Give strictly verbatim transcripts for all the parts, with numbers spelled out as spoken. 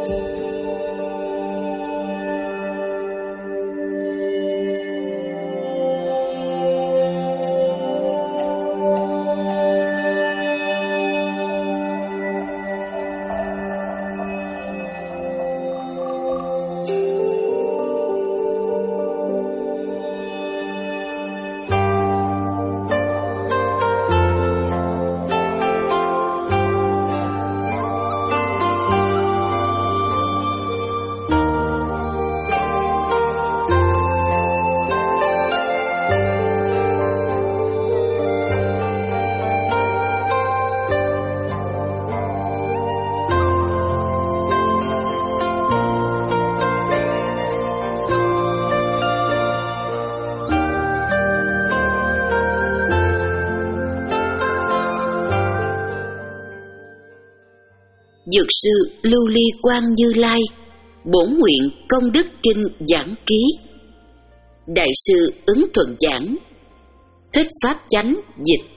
Dược sư Lưu Ly Quang Như Lai, bổn nguyện công đức kinh giảng ký. Đại sư Ứng Thuận giảng, Thích Pháp Chánh dịch.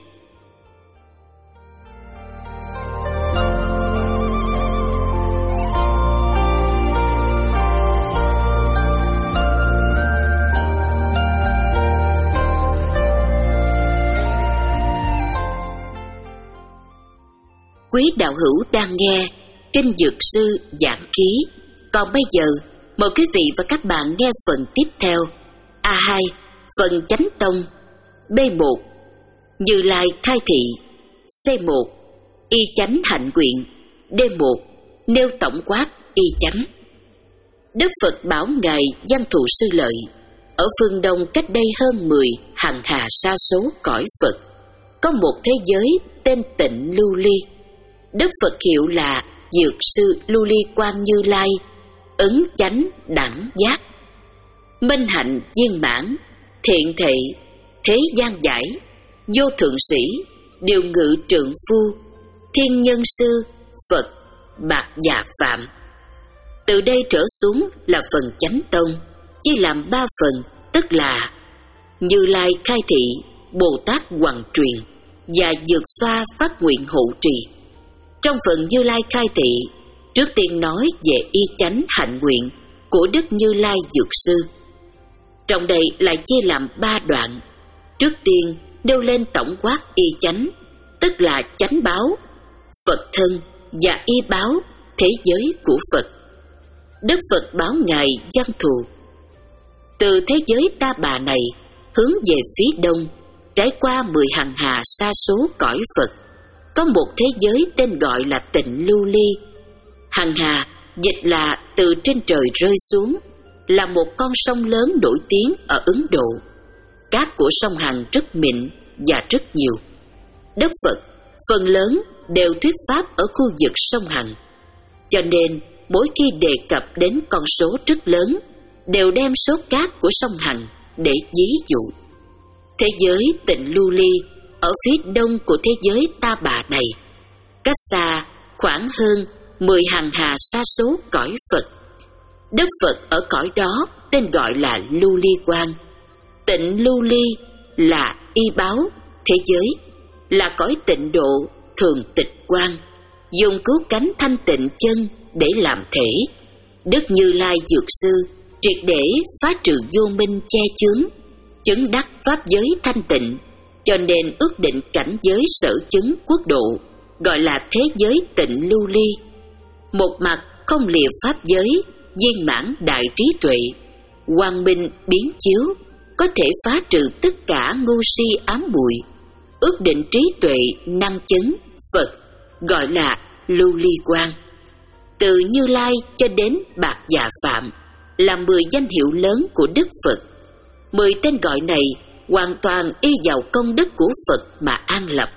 Quý đạo hữu đang nghe Kinh Dược Sư giảng ký. Còn bây giờ, mời quý vị và các bạn nghe phần tiếp theo. A hai, phần Chánh Tông. B một, Như Lai khai thị. C một, Y chánh hạnh nguyện. D một, nêu tổng quát y chánh. Đức Phật bảo ngài Văn Thù Sư Lợi, ở phương Đông cách đây hơn mười hằng hà sa số cõi Phật, có một thế giới tên Tịnh Lưu Ly. Đức Phật hiệu là Dược sư Lưu Ly Quang Như Lai, ứng chánh đẳng giác, minh hạnh viên mãn, thiện thệ, thế gian giải, vô thượng sĩ, điều ngự trượng phu, thiên nhân sư, Phật, bạc và phạm. Từ đây trở xuống là phần Chánh Tông, chia làm ba phần, tức là Như Lai khai thị, Bồ Tát hoằng truyền và Dược xoa phát nguyện hộ trì. Trong phần Như Lai khai thị, trước tiên nói về y chánh hạnh nguyện của Đức Như Lai Dược sư. Trong đây lại chia làm ba đoạn. Trước tiên nêu lên tổng quát y chánh, tức là chánh báo, Phật thân và y báo, thế giới của Phật. Đức Phật báo ngài Văn Thù, từ thế giới Ta Bà này hướng về phía đông, trải qua mười hằng hà sa số cõi Phật, có một thế giới tên gọi là Tịnh Lưu Ly. Hằng hà dịch là từ trên trời rơi xuống, là một con sông lớn nổi tiếng ở Ấn Độ. Cát của sông Hằng rất mịn và rất nhiều. Đức Phật phần lớn đều thuyết pháp ở khu vực sông Hằng, cho nên mỗi khi đề cập đến con số rất lớn, đều đem số cát của sông Hằng để ví dụ. Thế giới Tịnh Lưu Ly ở phía đông của thế giới Ta Bà này, cách xa khoảng hơn mười hằng hà sa số cõi Phật. Đức Phật ở cõi đó tên gọi là Lưu Ly Quang. Tịnh Lưu Ly là y báo, thế giới là cõi tịnh độ thường tịch quang, dùng cứu cánh thanh tịnh chân để làm thể. Đức Như Lai Dược sư triệt để phá trừ vô minh che chướng, chứng đắc pháp giới thanh tịnh, cho nên ước định cảnh giới sở chứng quốc độ, gọi là thế giới Tịnh Lưu Ly. Một mặt không lìa pháp giới, viên mãn đại trí tuệ, quang minh biến chiếu, có thể phá trừ tất cả ngu si ám muội, ước định trí tuệ năng chứng Phật, gọi là Lưu Ly Quang. Từ Như Lai cho đến Bạc Dạ Phạm là mười danh hiệu lớn của Đức Phật. Mười tên gọi này hoàn toàn y vào công đức của Phật mà an lập.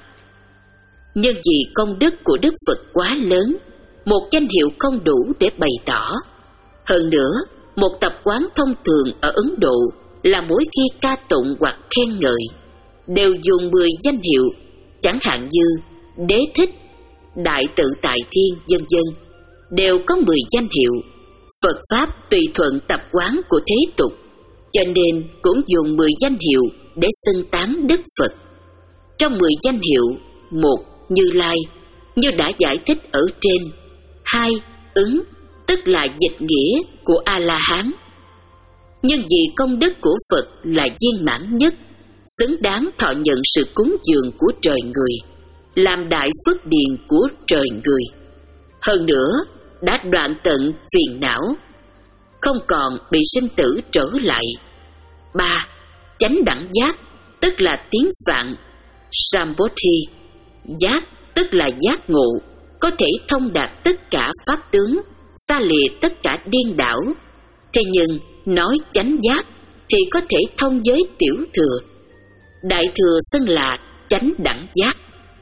Nhưng vì công đức của Đức Phật quá lớn, một danh hiệu không đủ để bày tỏ. Hơn nữa, một tập quán thông thường ở Ấn Độ là mỗi khi ca tụng hoặc khen ngợi, đều dùng mười danh hiệu, chẳng hạn như Đế Thích, Đại Tự Tại Thiên, vân vân, đều có mười danh hiệu. Phật Pháp tùy thuận tập quán của thế tục, cho nên cũng dùng mười danh hiệu để xưng tán Đức Phật. Trong mười danh hiệu, một Như Lai, như đã giải thích ở trên. Hai Ứng, tức là dịch nghĩa của A-la-hán. Nhưng vì công đức của Phật là viên mãn nhất, xứng đáng thọ nhận sự cúng dường của trời người, làm đại phước điền của trời người. Hơn nữa, đã đoạn tận phiền não, không còn bị sinh tử trở lại. Ba. Chánh đẳng giác, tức là tiếng Phạn Sambodhi. Giác tức là giác ngộ, có thể thông đạt tất cả pháp tướng, xa lìa tất cả điên đảo. Thế nhưng nói chánh giác thì có thể thông với tiểu thừa. Đại thừa xưng là chánh đẳng giác.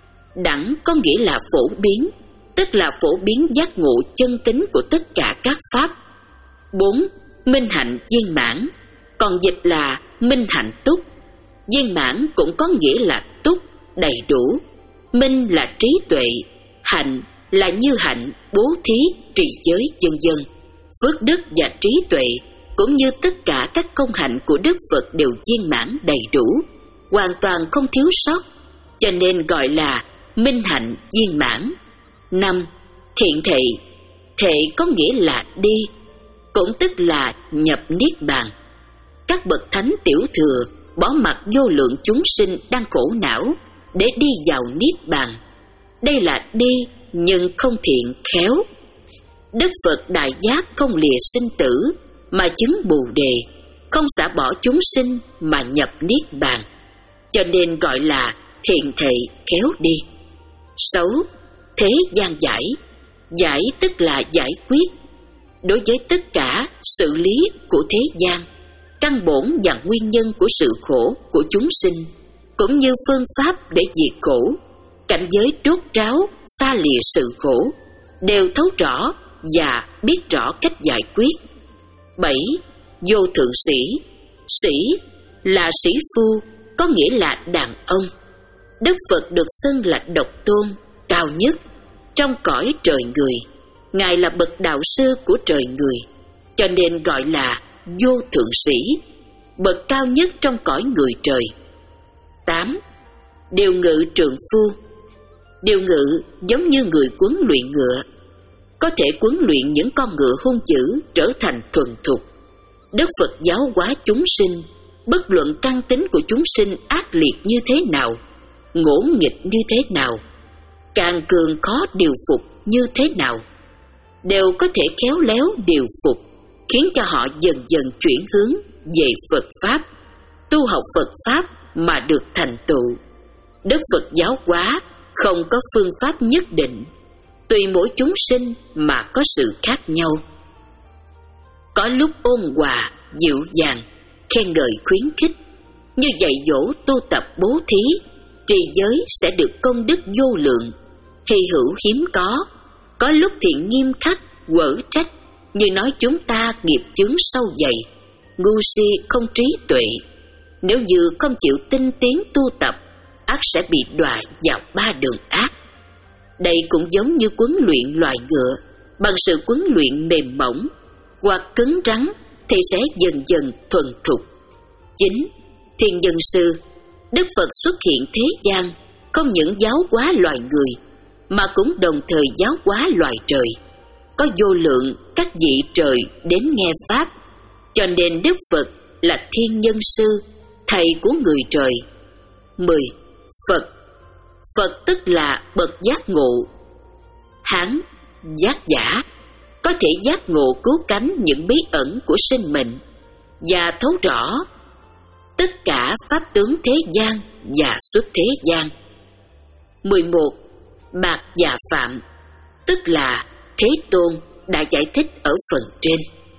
Đẳng có nghĩa là phổ biến, tức là phổ biến giác ngộ chân tính của tất cả các pháp. Bốn. Minh hạnh viên mãn, còn dịch là minh hạnh túc. Viên mãn cũng có nghĩa là túc, đầy đủ. Minh là trí tuệ, hạnh là như hạnh, bố thí, trì giới, vân vân. Phước đức và trí tuệ cũng như tất cả các công hạnh của Đức Phật đều viên mãn đầy đủ, hoàn toàn không thiếu sót, cho nên gọi là minh hạnh viên mãn. Năm. Thiện thệ. Thệ có nghĩa là đi, cũng tức là nhập niết bàn. Các bậc thánh tiểu thừa bỏ mặc vô lượng chúng sinh đang khổ não để đi vào niết bàn. Đây là đi nhưng không thiện khéo. Đức Phật đại giác không lìa sinh tử mà chứng bồ đề, không xả bỏ chúng sinh mà nhập niết bàn, cho nên gọi là thiện thệ khéo đi. Sáu. Thế gian giải. Giải tức là giải quyết. Đối với tất cả sự lý của thế gian, căn bổn và nguyên nhân của sự khổ của chúng sinh, cũng như phương pháp để diệt khổ, cảnh giới rốt ráo xa lìa sự khổ, đều thấu rõ và biết rõ cách giải quyết. Bảy. Vô thượng sĩ. Sĩ là sĩ phu, có nghĩa là đàn ông. Đức Phật được xưng là độc tôn, cao nhất trong cõi trời người. Ngài là bậc đạo sư của trời người, cho nên gọi là vô thượng sĩ, bậc cao nhất trong cõi người trời. Tám. Điều ngự trượng phu. Điều ngự giống như người huấn luyện ngựa, có thể huấn luyện những con ngựa hung dữ trở thành thuần thục. Đức Phật giáo hóa chúng sinh, bất luận căn tính của chúng sinh ác liệt như thế nào, ngỗ nghịch như thế nào, càng cường khó điều phục như thế nào, đều có thể khéo léo điều phục, khiến cho họ dần dần chuyển hướng về Phật Pháp, tu học Phật Pháp mà được thành tựu. Đức Phật giáo hóa không có phương pháp nhất định, tùy mỗi chúng sinh mà có sự khác nhau. Có lúc ôn hòa, dịu dàng, khen ngợi khuyến khích, như dạy dỗ tu tập bố thí, trì giới sẽ được công đức vô lượng, hy hữu hiếm có. Có lúc thì nghiêm khắc, quở trách, như nói chúng ta nghiệp chướng sâu dày, ngu si không trí tuệ. Nếu như không chịu tinh tiến tu tập, ắt sẽ bị đọa vào ba đường ác. Đây cũng giống như huấn luyện loài ngựa, bằng sự huấn luyện mềm mỏng hoặc cứng rắn thì sẽ dần dần thuần thục. Chín. Thiên nhân sư. Đức Phật xuất hiện thế gian, không những giáo hóa loài người, mà cũng đồng thời giáo hóa loài trời. Có vô lượng các vị trời đến nghe Pháp, cho nên Đức Phật là thiên nhân sư, thầy của người trời. Mười. Phật. Phật tức là bậc giác ngộ. Hán, giác giả, có thể giác ngộ cứu cánh những bí ẩn của sinh mệnh và thấu rõ tất cả pháp tướng thế gian và xuất thế gian. Mười một. Bạc và Phạm, tức là Thế Tôn đã giải thích ở phần trên.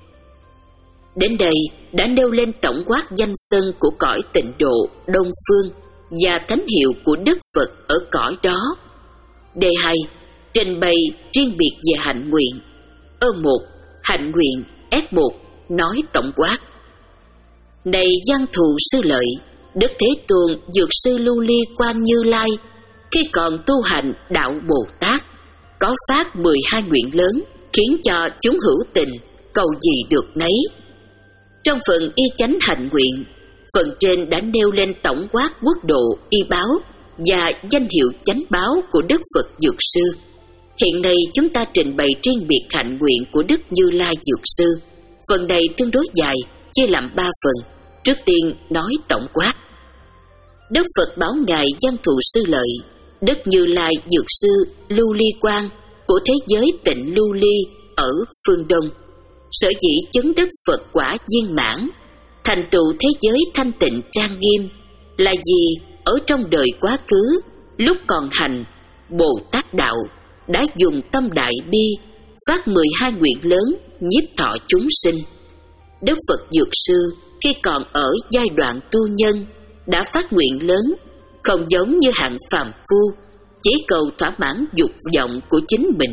Đến đây đã nêu lên tổng quát danh xưng của cõi Tịnh Độ Đông Phương và thánh hiệu của Đức Phật ở cõi đó. Đề hai. Trình bày riêng biệt về hạnh nguyện. Ơ một. Hạnh nguyện F một nói tổng quát. Này Văn Thù Sư Lợi, Đức Thế Tôn Dược Sư Lưu Ly Quan Như Lai khi còn tu hành đạo Bồ Tát, có phát mười hai nguyện lớn, khiến cho chúng hữu tình cầu gì được nấy. Trong phần y chánh hạnh nguyện, phần trên đã nêu lên tổng quát quốc độ y báo và danh hiệu chánh báo của Đức Phật Dược Sư. Hiện nay chúng ta trình bày riêng biệt hạnh nguyện của Đức Như Lai Dược Sư. Phần này tương đối dài, chia làm ba phần. Trước tiên nói tổng quát. Đức Phật bảo Ngài Văn Thù Sư Lợi, Đức Như Lai Dược Sư Lưu Ly Quang của thế giới Tịnh Lưu Ly ở phương Đông, sở dĩ chứng đức Phật quả viên mãn, thành tựu thế giới thanh tịnh trang nghiêm, là vì ở trong đời quá khứ, lúc còn hành Bồ Tát đạo, đã dùng tâm đại bi phát mười hai nguyện lớn nhiếp thọ chúng sinh. Đức Phật Dược Sư khi còn ở giai đoạn tu nhân đã phát nguyện lớn, không giống như hạng phàm phu chỉ cầu thỏa mãn dục vọng của chính mình,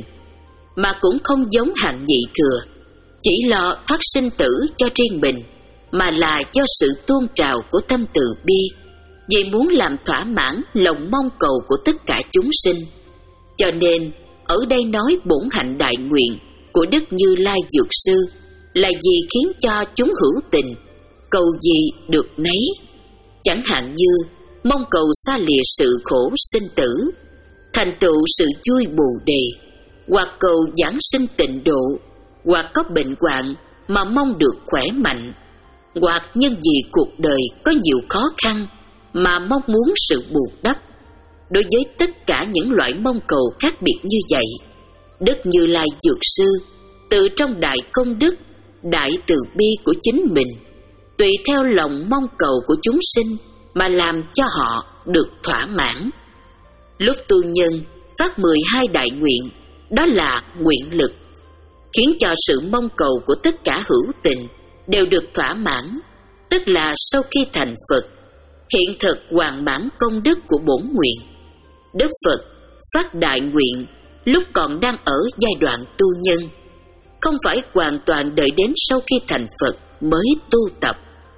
mà cũng không giống hạng nhị thừa chỉ lo thoát sinh tử cho riêng mình, mà là do sự tuôn trào của tâm từ bi, vì muốn làm thỏa mãn lòng mong cầu của tất cả chúng sinh. Cho nên ở đây nói bổn hạnh đại nguyện của Đức Như Lai Dược Sư là vì khiến cho chúng hữu tình cầu gì được nấy, chẳng hạn như mong cầu xa lìa sự khổ sinh tử, thành tựu sự vui bồ đề, hoặc cầu giảng sinh tịnh độ, hoặc có bệnh hoạn mà mong được khỏe mạnh, hoặc nhân vì cuộc đời có nhiều khó khăn mà mong muốn sự bù đắp. Đối với tất cả những loại mong cầu khác biệt như vậy, Đức Như Lai Dược Sư từ trong đại công đức, đại từ bi của chính mình, tùy theo lòng mong cầu của chúng sinh mà làm cho họ được thỏa mãn. Lúc tu nhân phát mười hai đại nguyện, đó là nguyện lực, khiến cho sự mong cầu của tất cả hữu tình đều được thỏa mãn, tức là sau khi thành Phật, hiện thực hoàn mãn công đức của bổn nguyện. Đức Phật phát đại nguyện lúc còn đang ở giai đoạn tu nhân, không phải hoàn toàn đợi đến sau khi thành Phật mới tu tập,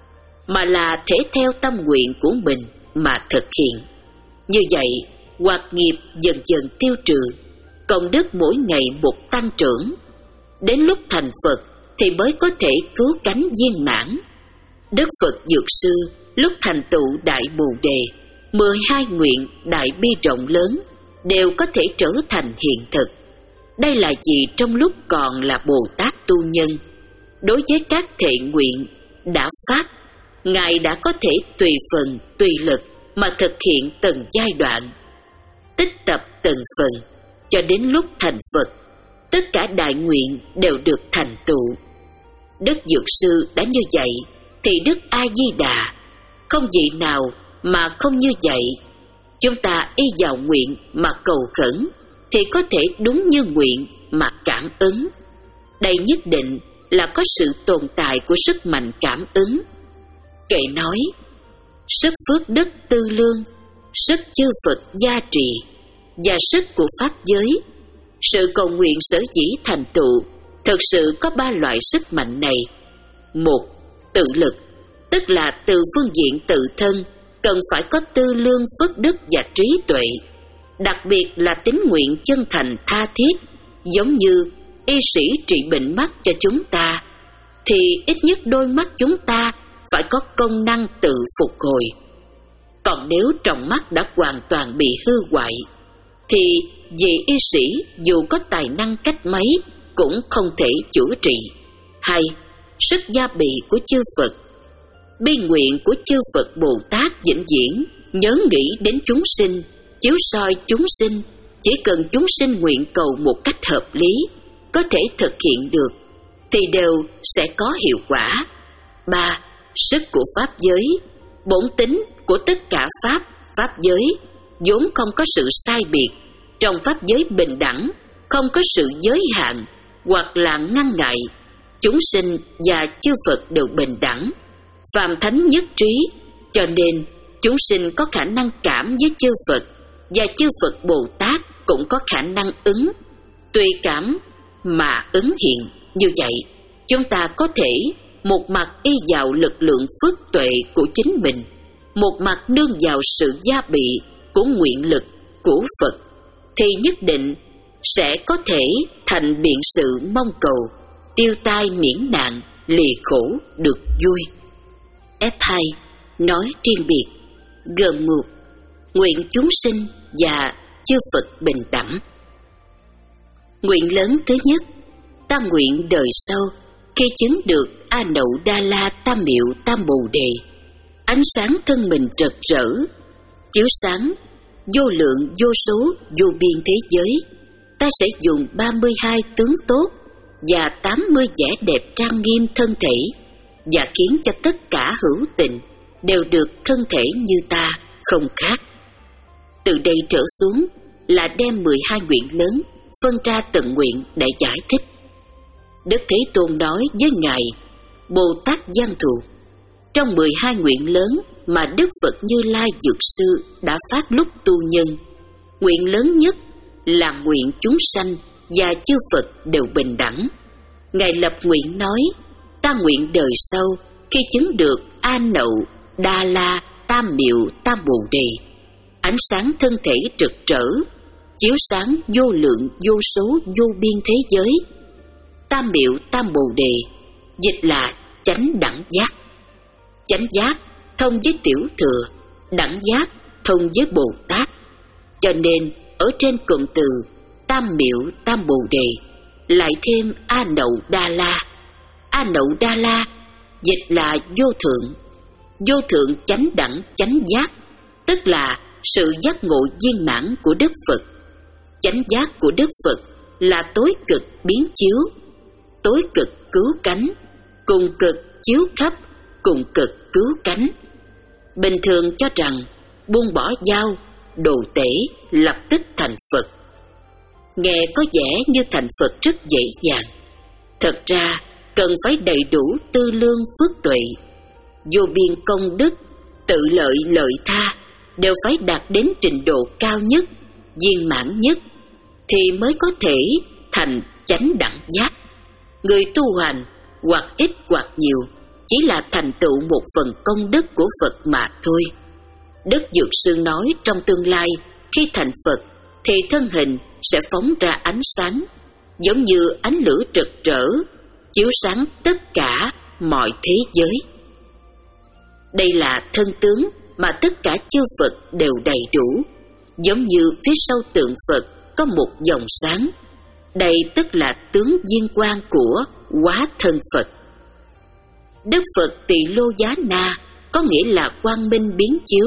mà là thể theo tâm nguyện của mình mà thực hiện. Như vậy, hoạt nghiệp dần dần tiêu trừ, công đức mỗi ngày một tăng trưởng. Đến lúc thành Phật thì mới có thể cứu cánh viên mãn. Đức Phật Dược Sư lúc thành tựu đại bồ đề, mười hai nguyện đại bi rộng lớn đều có thể trở thành hiện thực. Đây là vì trong lúc còn là Bồ Tát tu nhân, đối với các thệ nguyện đã phát, Ngài đã có thể tùy phần tùy lực mà thực hiện từng giai đoạn, tích tập từng phần, cho đến lúc thành Phật, tất cả đại nguyện đều được thành tựu. Đức Dược Sư đã như vậy thì Đức A Di Đà không vị nào mà không như vậy. Chúng ta y vào nguyện mà cầu khẩn thì có thể đúng như nguyện mà cảm ứng. Đây nhất định là có sự tồn tại của sức mạnh cảm ứng. Kệ nói, sức phước đức tư lương, sức chư Phật gia trì và sức của pháp giới. Sự cầu nguyện sở dĩ thành tựu thực sự có ba loại sức mạnh này. Một, tự lực, tức là từ phương diện tự thân cần phải có tư lương phước đức và trí tuệ, đặc biệt là tín nguyện chân thành tha thiết, giống như y sĩ trị bệnh mắt cho chúng ta, thì ít nhất đôi mắt chúng ta phải có công năng tự phục hồi. Còn nếu tròng mắt đã hoàn toàn bị hư hoại, thì vị y sĩ dù có tài năng cách mấy cũng không thể chữa trị. Hay, sức gia bị của chư Phật, bi nguyện của chư Phật Bồ Tát vĩnh viễn nhớ nghĩ đến chúng sinh, chiếu soi chúng sinh, chỉ cần chúng sinh nguyện cầu một cách hợp lý, có thể thực hiện được, thì đều sẽ có hiệu quả. Ba, sức của pháp giới, bổn tính của tất cả pháp, pháp giới vốn không có sự sai biệt, trong pháp giới bình đẳng, không có sự giới hạn hoặc là ngăn ngại, chúng sinh và chư Phật đều bình đẳng, phàm thánh nhất trí, cho nên chúng sinh có khả năng cảm với chư Phật, và chư Phật Bồ Tát cũng có khả năng ứng, tùy cảm mà ứng hiện. Như vậy, chúng ta có thể một mặt y vào lực lượng phước tuệ của chính mình, một mặt nương vào sự gia bị của nguyện lực của Phật, thì nhất định sẽ có thể thành biện sự mong cầu, tiêu tai miễn nạn, lìa khổ được vui. F hai nói riêng biệt. G một nguyện chúng sinh và chư Phật bình đẳng. Nguyện lớn thứ nhất, ta nguyện đời sau khi chứng được A Nậu Đa La Tam Miệu Tam Bồ Đề, ánh sáng thân mình rực rỡ, chiếu sáng vô lượng vô số vô biên thế giới, ta sẽ dùng ba mươi hai tướng tốt và tám mươi vẻ đẹp trang nghiêm thân thể, và khiến cho tất cả hữu tình đều được thân thể như ta, không khác. Từ đây trở xuống là đem mười hai nguyện lớn phân ra từng nguyện để giải thích. Đức Thế Tôn nói với Ngài Bồ Tát Giang Thù, trong mười hai nguyện lớn mà Đức Phật Như Lai Dược Sư đã phát lúc tu nhân, nguyện lớn nhất là nguyện chúng sanh và chư Phật đều bình đẳng. Ngài lập nguyện nói, ta nguyện đời sau khi chứng được A Nậu Đa La Tam Miệu Tam Bồ Đề, ánh sáng thân thể rực rỡ, chiếu sáng vô lượng vô số vô biên thế giới. Tam Miệu Tam Bồ Đề dịch là chánh đẳng giác. Chánh giác thông với tiểu thừa, đẳng giác thông với Bồ Tát. Cho nên ở trên cụm từ Tam Miệu Tam Bồ Đề lại thêm A Nậu Đa La. A Nậu Đa La dịch là vô thượng. Vô thượng chánh đẳng chánh giác, tức là sự giác ngộ viên mãn của Đức Phật. Chánh giác của Đức Phật là tối cực biến chiếu, tối cực cứu cánh, cùng cực chiếu khắp, cùng cực cứu cánh. Bình thường cho rằng buông bỏ dao, đồ tể lập tức thành Phật. Nghe có vẻ như thành Phật rất dễ dàng. Thật ra cần phải đầy đủ tư lương phước tuệ, vô biên công đức, tự lợi lợi tha đều phải đạt đến trình độ cao nhất, viên mãn nhất, thì mới có thể thành chánh đẳng giác. Người tu hành hoặc ít hoặc nhiều chỉ là thành tựu một phần công đức của Phật mà thôi. Đức Dược Sư nói trong tương lai khi thành Phật thì thân hình sẽ phóng ra ánh sáng, giống như ánh lửa rực rỡ, chiếu sáng tất cả mọi thế giới. Đây là thân tướng mà tất cả chư Phật đều đầy đủ, giống như phía sau tượng Phật có một dòng sáng. Đây tức là tướng viên quang của hóa thân Phật. Đức Phật Tỳ Lô Giá Na có nghĩa là quang minh biến chiếu.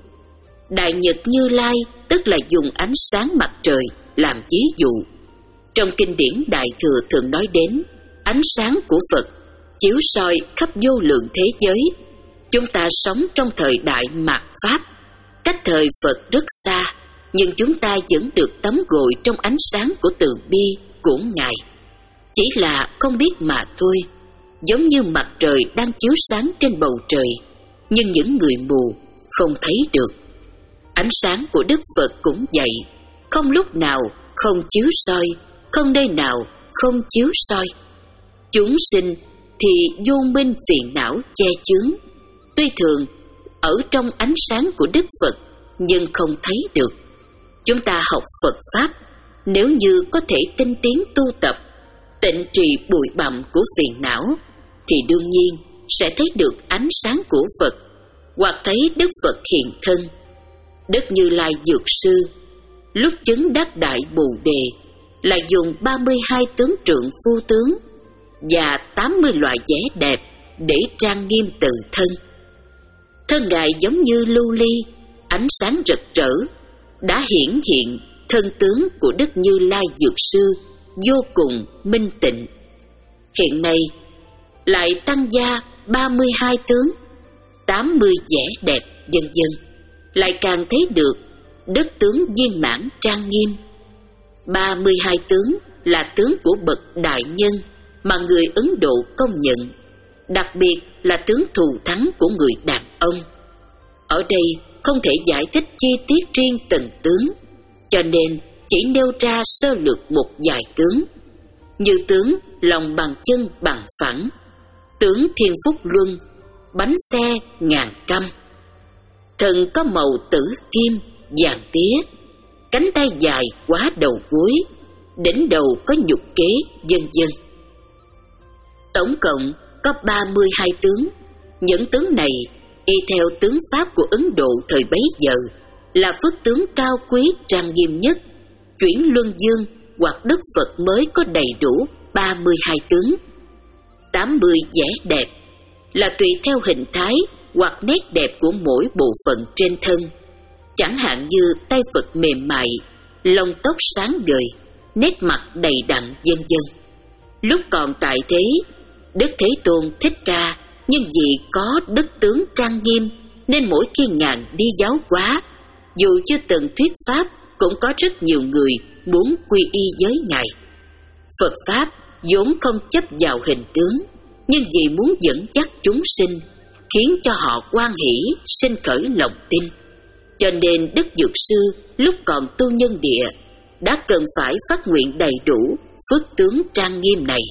Đại Nhật Như Lai tức là dùng ánh sáng mặt trời làm ví dụ. Trong kinh điển Đại Thừa thường nói đến ánh sáng của Phật chiếu soi khắp vô lượng thế giới. Chúng ta sống trong thời đại mạt Pháp, cách thời Phật rất xa, nhưng chúng ta vẫn được tắm gội trong ánh sáng của từ bi của Ngài. Chỉ là không biết mà thôi, giống như mặt trời đang chiếu sáng trên bầu trời, nhưng những người mù không thấy được. Ánh sáng của Đức Phật cũng vậy, không lúc nào không chiếu soi, không nơi nào không chiếu soi. Chúng sinh thì vô minh phiền não che chướng, tuy thường ở trong ánh sáng của Đức Phật nhưng không thấy được. Chúng ta học Phật Pháp, nếu như có thể tinh tiến tu tập, tịnh trì bụi bặm của phiền não, thì đương nhiên sẽ thấy được ánh sáng của Phật, hoặc thấy Đức Phật hiện thân. Đức Như Lai Dược Sư lúc chứng đắc đại Bồ Đề là dùng ba mươi hai tướng trượng phu tướng và tám mươi loại vẻ đẹp để trang nghiêm tự thân. Thân Ngài giống như lưu ly, ánh sáng rực rỡ, đã hiển hiện thân tướng của Đức Như Lai Dược Sư vô cùng minh tịnh. Hiện nay lại tăng gia ba mươi hai tướng, tám mươi vẻ đẹp vân vân, lại càng thấy được đức tướng viên mãn trang nghiêm. ba mươi hai tướng là tướng của bậc đại nhân mà người Ấn Độ công nhận, đặc biệt là tướng thù thắng của người đàn ông. Ở đây không thể giải thích chi tiết riêng từng tướng, cho nên chỉ nêu ra sơ lược một vài tướng, như tướng lòng bàn chân bằng phẳng, tướng Thiên Phúc Luân, bánh xe ngàn căm, thân có màu tử kim vàng tía, cánh tay dài quá đầu gối, đỉnh đầu có nhục kế vân vân. Tổng cộng có ba mươi hai tướng. Những tướng này y theo tướng pháp của Ấn Độ thời bấy giờ là phước tướng cao quý trang nghiêm nhất, chuyển luân dương hoặc Đức Phật mới có đầy đủ ba mươi hai tướng. tám mươi vẻ đẹp là tùy theo hình thái hoặc nét đẹp của mỗi bộ phận trên thân. Chẳng hạn như tay Phật mềm mại, lông tóc sáng ngời, nét mặt đầy đặn vân vân. Lúc còn tại thế, Đức Thế Tôn Thích Ca nhưng vì có đức tướng trang nghiêm nên mỗi khi ngài đi giáo hóa, dù chưa từng thuyết pháp, cũng có rất nhiều người muốn quy y với ngài. Phật pháp vốn không chấp vào hình tướng, nhưng vì muốn dẫn dắt chúng sinh, khiến cho họ hoan hỷ sinh khởi lòng tin, cho nên Đức Dược Sư lúc còn tu nhân địa đã cần phải phát nguyện đầy đủ phước tướng trang nghiêm này.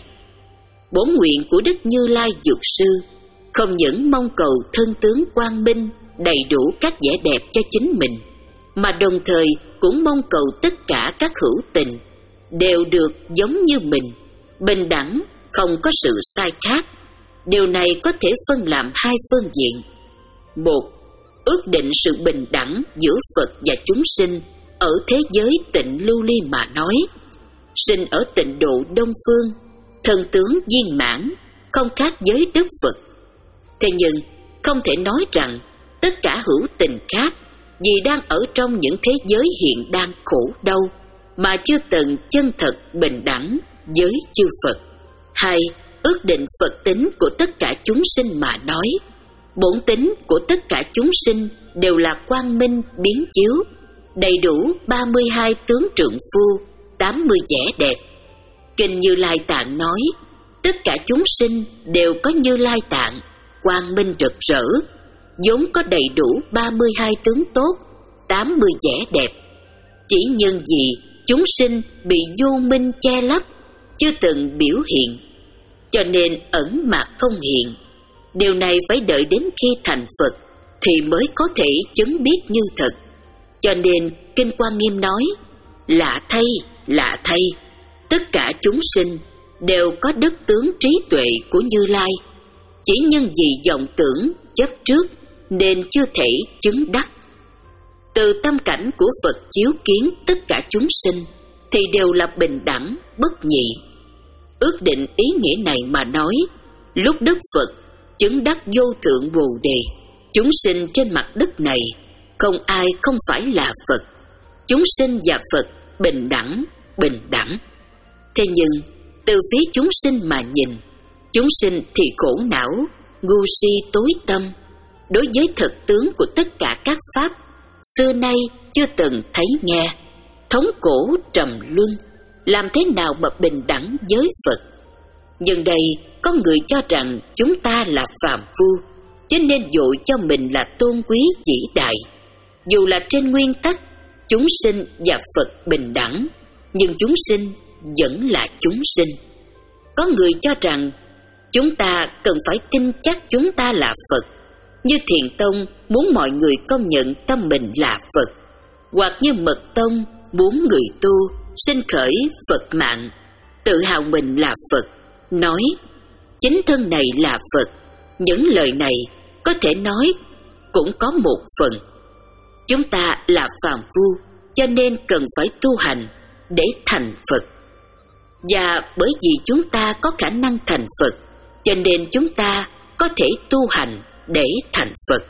Bổn nguyện của Đức Như Lai Dược Sư không những mong cầu thân tướng quang minh đầy đủ các vẻ đẹp cho chính mình, mà đồng thời cũng mong cầu tất cả các hữu tình đều được giống như mình, bình đẳng, không có sự sai khác. Điều này có thể phân làm hai phương diện. Một, ước định sự bình đẳng giữa Phật và chúng sinh ở thế giới Tịnh Lưu Ly mà nói. Sinh ở Tịnh Độ Đông Phương, thân tướng viên mãn, không khác với Đức Phật. Thế nhưng không thể nói rằng tất cả hữu tình khác vì đang ở trong những thế giới hiện đang khổ đau mà chưa từng chân thật bình đẳng với chư Phật. Hai, ước định Phật tính của tất cả chúng sinh mà nói. Bổn tính của tất cả chúng sinh đều là quang minh biến chiếu, đầy đủ ba mươi hai tướng trượng phu, tám mươi vẻ đẹp. Kinh Như Lai Tạng nói, tất cả chúng sinh đều có Như Lai Tạng, quang minh rực rỡ, vốn có đầy đủ ba mươi hai tướng tốt, tám mươi vẻ đẹp. Chỉ nhân vì chúng sinh bị vô minh che lấp, chưa từng biểu hiện, cho nên ẩn mà không hiện. Điều này phải đợi đến khi thành Phật thì mới có thể chứng biết như thật. Cho nên Kinh Quan Nghiêm nói, lạ thay, lạ thay, tất cả chúng sinh đều có đức tướng trí tuệ của Như Lai, chỉ nhân vì vọng tưởng chấp trước nên chưa thể chứng đắc. Từ tâm cảnh của Phật chiếu kiến tất cả chúng sinh thì đều là bình đẳng, bất nhị. Ước định ý nghĩa này mà nói, lúc Đức Phật chứng đắc vô thượng Bồ Đề, chúng sinh trên mặt đất này không ai không phải là Phật. Chúng sinh và Phật bình đẳng, bình đẳng. Thế nhưng từ phía chúng sinh mà nhìn, chúng sinh thì khổ não, ngu si tối tâm. Đối với thực tướng của tất cả các pháp, xưa nay chưa từng thấy nghe, thống cổ trầm luân, làm thế nào mà bình đẳng với Phật? Nhưng đây có người cho rằng chúng ta là phàm phu, cho nên dội cho mình là tôn quý vĩ đại. Dù là trên nguyên tắc chúng sinh và Phật bình đẳng, nhưng chúng sinh vẫn là chúng sinh. Có người cho rằng chúng ta cần phải tin chắc chúng ta là Phật, như Thiền Tông muốn mọi người công nhận tâm mình là Phật, hoặc như Mật Tông muốn người tu sinh khởi Phật mạng, tự hào mình là Phật, nói chính thân này là Phật. Những lời này có thể nói cũng có một phần. Chúng ta là phàm phu, cho nên cần phải tu hành để thành Phật. Và bởi vì chúng ta có khả năng thành Phật, cho nên chúng ta có thể tu hành để thành Phật.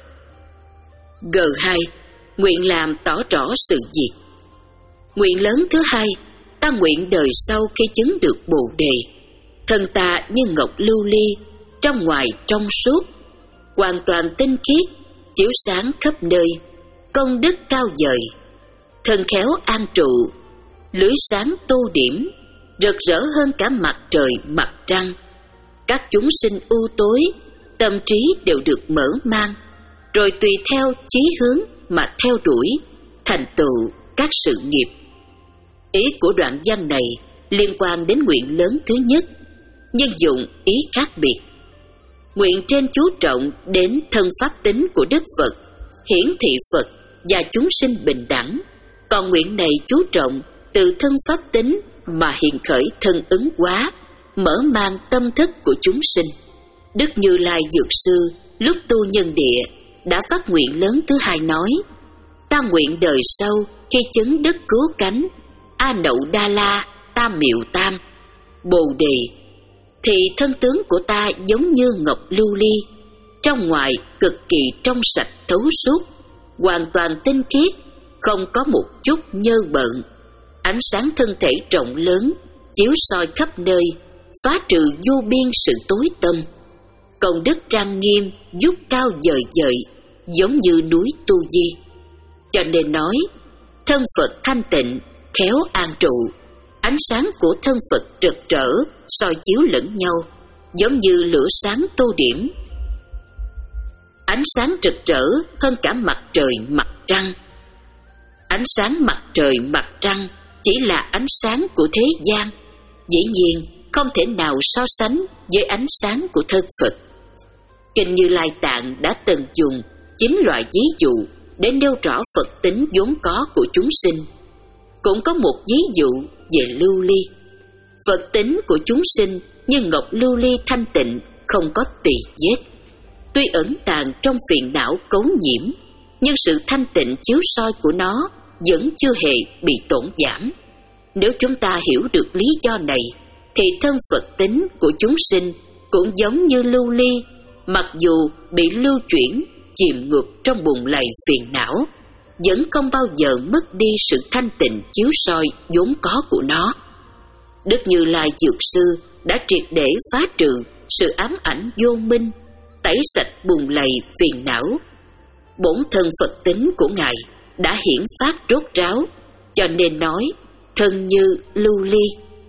G hai. Nguyện làm tỏ rõ sự việc. Nguyện lớn thứ hai, ta nguyện đời sau khi chứng được Bồ Đề, thân ta như ngọc lưu ly, trong ngoài trong suốt, hoàn toàn tinh khiết, chiếu sáng khắp nơi, công đức cao vời, thân khéo an trụ, lưới sáng tô điểm, rực rỡ hơn cả mặt trời mặt trăng. Các chúng sinh u tối, tâm trí đều được mở mang, rồi tùy theo chí hướng mà theo đuổi, thành tựu các sự nghiệp. Ý của đoạn văn này liên quan đến nguyện lớn thứ nhất, nhưng dụng ý khác biệt. Nguyện trên chú trọng đến thân pháp tính của Đức Phật, hiển thị Phật và chúng sinh bình đẳng, còn nguyện này chú trọng từ thân pháp tính mà hiện khởi thân ứng hóa, mở mang tâm thức của chúng sinh. Đức Như Lai Dược Sư lúc tu nhân địa đã phát nguyện lớn thứ hai nói, ta nguyện đời sau khi chứng đức cứu cánh, A Nậu Đa La, tam miệu tam, bồ đề, thì thân tướng của ta giống như ngọc lưu ly, trong ngoài cực kỳ trong sạch thấu suốt, hoàn toàn tinh khiết, không có một chút nhơ bợn. Ánh sáng thân thể rộng lớn chiếu soi khắp nơi, phá trừ vô biên sự tối tăm. Công đức trang nghiêm, vút cao dời dời, giống như núi Tu Di. Cho nên nói, thân Phật thanh tịnh, khéo an trụ. Ánh sáng của thân Phật rực rỡ, soi chiếu lẫn nhau, giống như lửa sáng tô điểm. Ánh sáng rực rỡ hơn cả mặt trời mặt trăng. Ánh sáng mặt trời mặt trăng chỉ là ánh sáng của thế gian, dĩ nhiên không thể nào so sánh với ánh sáng của thân Phật. Kinh Như Lai Tạng đã từng dùng chín loại ví dụ để nêu rõ Phật tính vốn có của chúng sinh. Cũng có một ví dụ về lưu ly. Phật tính của chúng sinh như ngọc lưu ly thanh tịnh, không có tỳ vết. Tuy ẩn tàng trong phiền não cấu nhiễm, nhưng sự thanh tịnh chiếu soi của nó vẫn chưa hề bị tổn giảm. Nếu chúng ta hiểu được lý do này, thì thân Phật tính của chúng sinh cũng giống như lưu ly, mặc dù bị lưu chuyển, chìm ngược trong bùn lầy phiền não, vẫn không bao giờ mất đi sự thanh tịnh chiếu soi vốn có của nó. Đức Như Lai Dược Sư đã triệt để phá trừ sự ám ảnh vô minh, tẩy sạch bùn lầy phiền não. Bổn thân Phật tính của Ngài đã hiển phát rốt ráo, cho nên nói thân như lưu ly.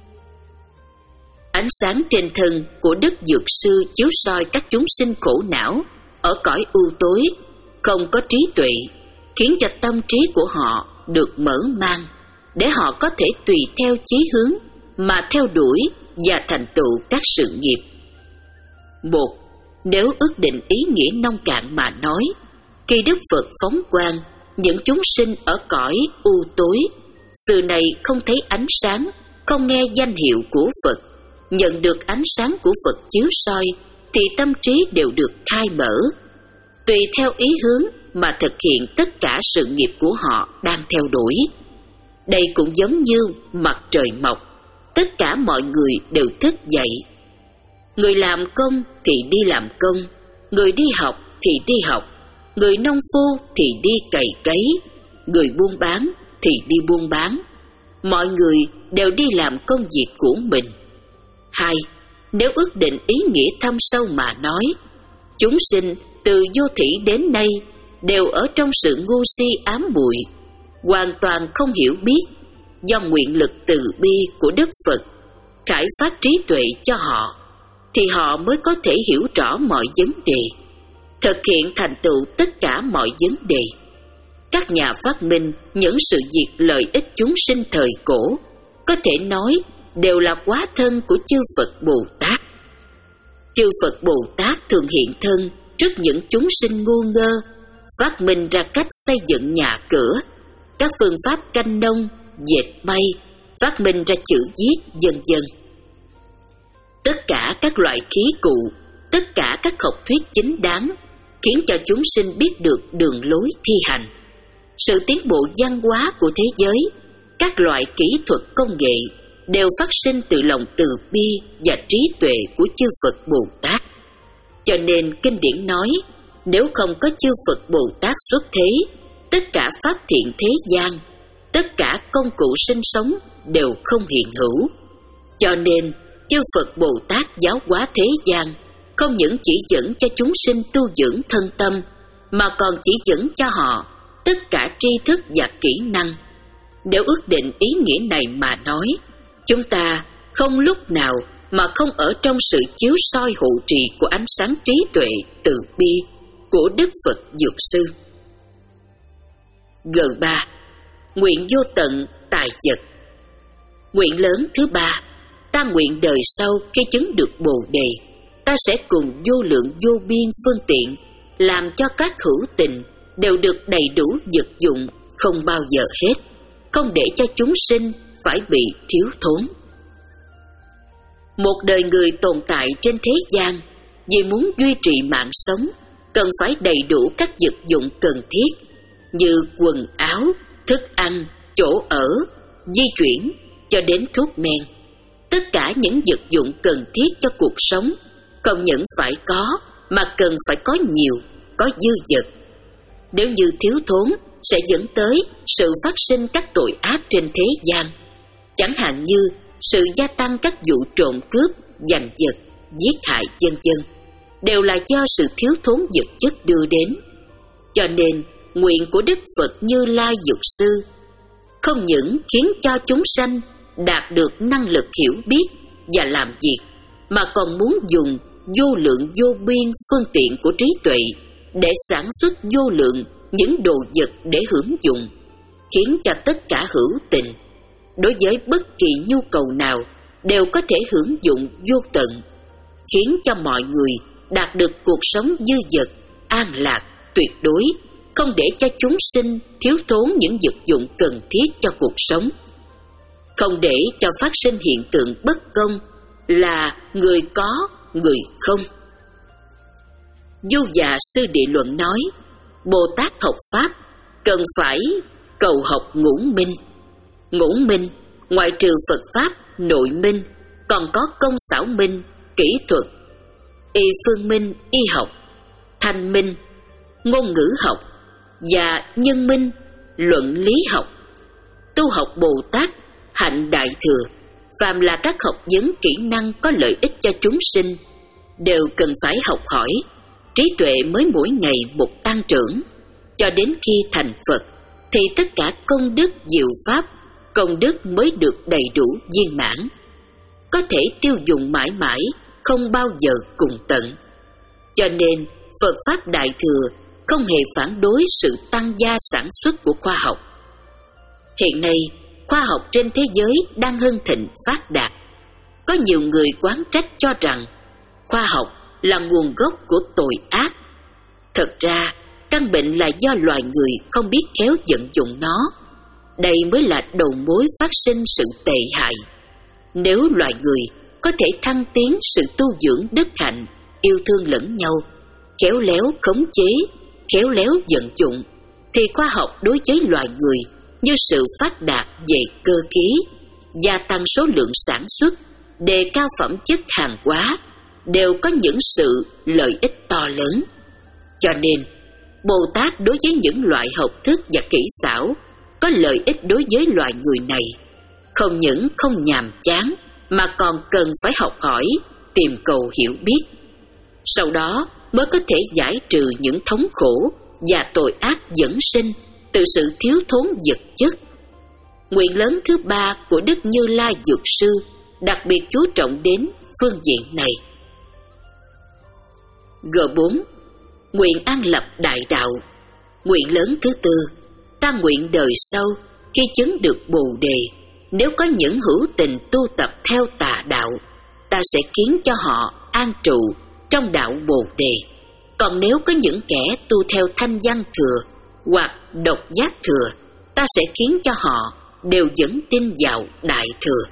Ánh sáng trên thân của Đức Dược Sư chiếu soi các chúng sinh khổ não ở cõi u tối, không có trí tuệ, khiến cho tâm trí của họ được mở mang, để họ có thể tùy theo chí hướng mà theo đuổi và thành tựu các sự nghiệp. Một, nếu ước định ý nghĩa nông cạn mà nói, khi Đức Phật phóng quang, những chúng sinh ở cõi u tối, xưa này không thấy ánh sáng, không nghe danh hiệu của Phật, nhận được ánh sáng của Phật chiếu soi, thì tâm trí đều được khai mở, tùy theo ý hướng mà thực hiện tất cả sự nghiệp của họ đang theo đuổi. Đây cũng giống như mặt trời mọc, tất cả mọi người đều thức dậy. Người làm công thì đi làm công, người đi học thì đi học, người nông phu thì đi cày cấy, người buôn bán thì đi buôn bán. Mọi người đều đi làm công việc của mình. Hai, nếu ước định ý nghĩa thâm sâu mà nói, chúng sinh từ vô thủy đến nay đều ở trong sự ngu si ám muội, hoàn toàn không hiểu biết. Do nguyện lực từ bi của Đức Phật khải phát trí tuệ cho họ, thì họ mới có thể hiểu rõ mọi vấn đề, thực hiện thành tựu tất cả mọi vấn đề. Các nhà phát minh những sự việc lợi ích chúng sinh thời cổ, có thể nói đều là hóa thân của chư Phật Bồ Tát. Chư Phật Bồ Tát thường hiện thân trước những chúng sinh ngu ngơ, phát minh ra cách xây dựng nhà cửa, các phương pháp canh nông, dệt may, phát minh ra chữ viết, vân vân. Tất cả các loại khí cụ, tất cả các học thuyết chính đáng, khiến cho chúng sinh biết được đường lối thi hành. Sự tiến bộ văn hóa của thế giới, các loại kỹ thuật công nghệ đều phát sinh từ lòng từ bi và trí tuệ của chư Phật Bồ Tát. Cho nên kinh điển nói, nếu không có chư Phật Bồ Tát xuất thế, tất cả pháp thiện thế gian, tất cả công cụ sinh sống đều không hiện hữu. Cho nên chư Phật Bồ Tát giáo hóa thế gian không những chỉ dẫn cho chúng sinh tu dưỡng thân tâm, mà còn chỉ dẫn cho họ tất cả tri thức và kỹ năng. Nếu ước định ý nghĩa này mà nói, chúng ta không lúc nào mà không ở trong sự chiếu soi hộ trì của ánh sáng trí tuệ từ bi của Đức Phật Dược Sư. G ba. Nguyện vô tận tài vật. Nguyện lớn thứ ba, ta nguyện đời sau khi chứng được Bồ Đề, ta sẽ cùng vô lượng vô biên phương tiện, làm cho các hữu tình đều được đầy đủ vật dụng, không bao giờ hết, không để cho chúng sinh phải bị thiếu thốn. Một đời người tồn tại trên thế gian, vì muốn duy trì mạng sống, cần phải đầy đủ các vật dụng cần thiết như quần áo, thức ăn, chỗ ở, di chuyển, cho đến thuốc men. Tất cả những vật dụng cần thiết cho cuộc sống không những phải có mà cần phải có nhiều, có dư dật. Nếu như thiếu thốn sẽ dẫn tới sự phát sinh các tội ác trên thế gian, chẳng hạn như sự gia tăng các vụ trộm cướp, giành giật, giết hại vân vân, đều là do sự thiếu thốn vật chất đưa đến. Cho nên nguyện của Đức Phật Như Lai Dược Sư không những khiến cho chúng sanh đạt được năng lực hiểu biết và làm việc, mà còn muốn dùng vô lượng vô biên phương tiện của trí tuệ để sản xuất vô lượng những đồ vật để hưởng dụng, khiến cho tất cả hữu tình đối với bất kỳ nhu cầu nào đều có thể hưởng dụng vô tận, khiến cho mọi người đạt được cuộc sống dư dật, an lạc, tuyệt đối, không để cho chúng sinh thiếu thốn những vật dụng cần thiết cho cuộc sống, không để cho phát sinh hiện tượng bất công là người có, người không. Du Già Sư Địa Luận nói, Bồ Tát học Pháp cần phải cầu học ngũ minh. Ngũ minh, ngoại trừ Phật Pháp, nội minh, còn có công xảo minh, kỹ thuật, y phương minh, y học, thanh minh, ngôn ngữ học và nhân minh, luận lý học. Tu học Bồ Tát, hạnh Đại Thừa, phàm là các học vấn kỹ năng có lợi ích cho chúng sinh, đều cần phải học hỏi. Trí tuệ mới mỗi ngày một tăng trưởng, cho đến khi thành Phật thì tất cả công đức diệu pháp, công đức mới được đầy đủ viên mãn, có thể tiêu dùng mãi mãi, không bao giờ cùng tận. Cho nên Phật Pháp Đại Thừa không hề phản đối sự tăng gia sản xuất của khoa học. Hiện nay khoa học trên thế giới đang hưng thịnh phát đạt. Có nhiều người oán trách cho rằng khoa học là nguồn gốc của tội ác. Thật ra căn bệnh là do loài người không biết khéo vận dụng nó. Đây mới là đầu mối phát sinh sự tệ hại. Nếu loài người có thể thăng tiến sự tu dưỡng đức hạnh, yêu thương lẫn nhau, khéo léo khống chế, khéo léo vận dụng, thì khoa học đối với loài người như sự phát đạt về cơ khí, gia tăng số lượng sản xuất, đề cao phẩm chất hàng hóa, đều có những sự lợi ích to lớn. Cho nên Bồ Tát đối với những loại học thức và kỹ xảo có lợi ích đối với loài người này, không những không nhàm chán mà còn cần phải học hỏi, tìm cầu hiểu biết. Sau đó mới có thể giải trừ những thống khổ và tội ác dẫn sinh từ sự thiếu thốn vật chất. Nguyện lớn thứ ba của Đức Như Lai Dược Sư đặc biệt chú trọng đến phương diện này. G bốn. Nguyện an lập đại đạo. Nguyện lớn thứ tư, ta nguyện đời sau khi chứng được Bồ Đề, nếu có những hữu tình tu tập theo tà đạo, ta sẽ khiến cho họ an trụ trong đạo Bồ Đề. Còn nếu có những kẻ tu theo thanh văn thừa hoặc độc giác thừa, ta sẽ khiến cho họ đều vẫn tin vào đại thừa.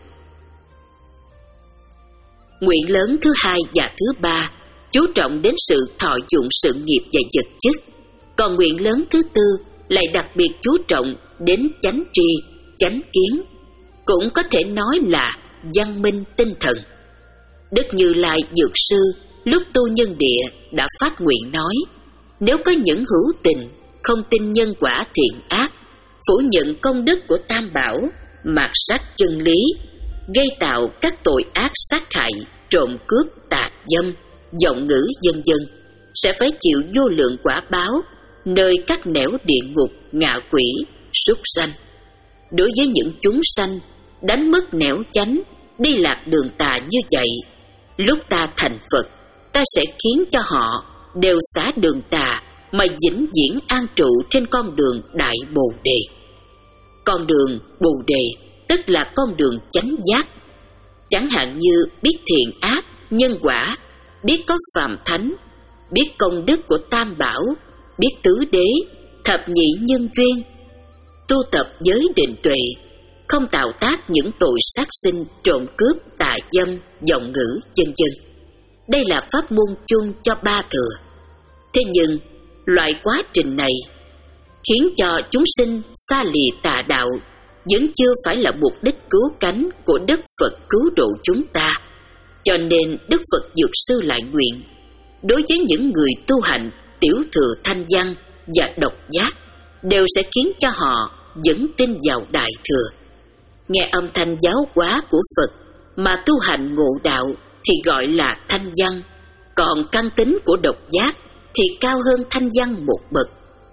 Nguyện lớn thứ hai và thứ ba chú trọng đến sự thọ dụng sự nghiệp và vật chất. Còn nguyện lớn thứ tư lại đặc biệt chú trọng đến chánh tri, chánh kiến, cũng có thể nói là văn minh tinh thần. Đức Như Lai Dược Sư lúc tu nhân địa đã phát nguyện nói, nếu có những hữu tình không tin nhân quả thiện ác, phủ nhận công đức của Tam Bảo, mạt sát chân lý, gây tạo các tội ác sát hại, trộm cướp, tà dâm, vọng ngữ vân vân, sẽ phải chịu vô lượng quả báo nơi các nẻo địa ngục, ngạ quỷ, súc sanh. Đối với những chúng sanh đánh mất nẻo chánh, đi lạc đường tà như vậy, lúc ta thành Phật, ta sẽ khiến cho họ đều xả đường tà mà vĩnh viễn an trụ trên con đường Đại Bồ Đề. Con đường Bồ Đề tức là con đường chánh giác. Chẳng hạn như biết thiện ác, nhân quả, biết có phàm thánh, biết công đức của Tam Bảo, biết tứ đế, thập nhị nhân duyên, tu tập giới định tuệ, không tạo tác những tội sát sinh, trộm cướp, tà dâm, vọng ngữ, vân vân. Đây là pháp môn chung cho ba thừa. Thế nhưng loại quá trình này khiến cho chúng sinh xa lìa tà đạo, vẫn chưa phải là mục đích cứu cánh của Đức Phật cứu độ chúng ta. Cho nên Đức Phật Dược Sư lại nguyện, đối với những người tu hành tiểu thừa thanh văn và độc giác, đều sẽ khiến cho họ vững tin vào Đại Thừa. Nghe âm thanh giáo hóa của Phật mà tu hành ngộ đạo thì gọi là thanh văn, còn căn tính của độc giác thì cao hơn thanh văn một bậc.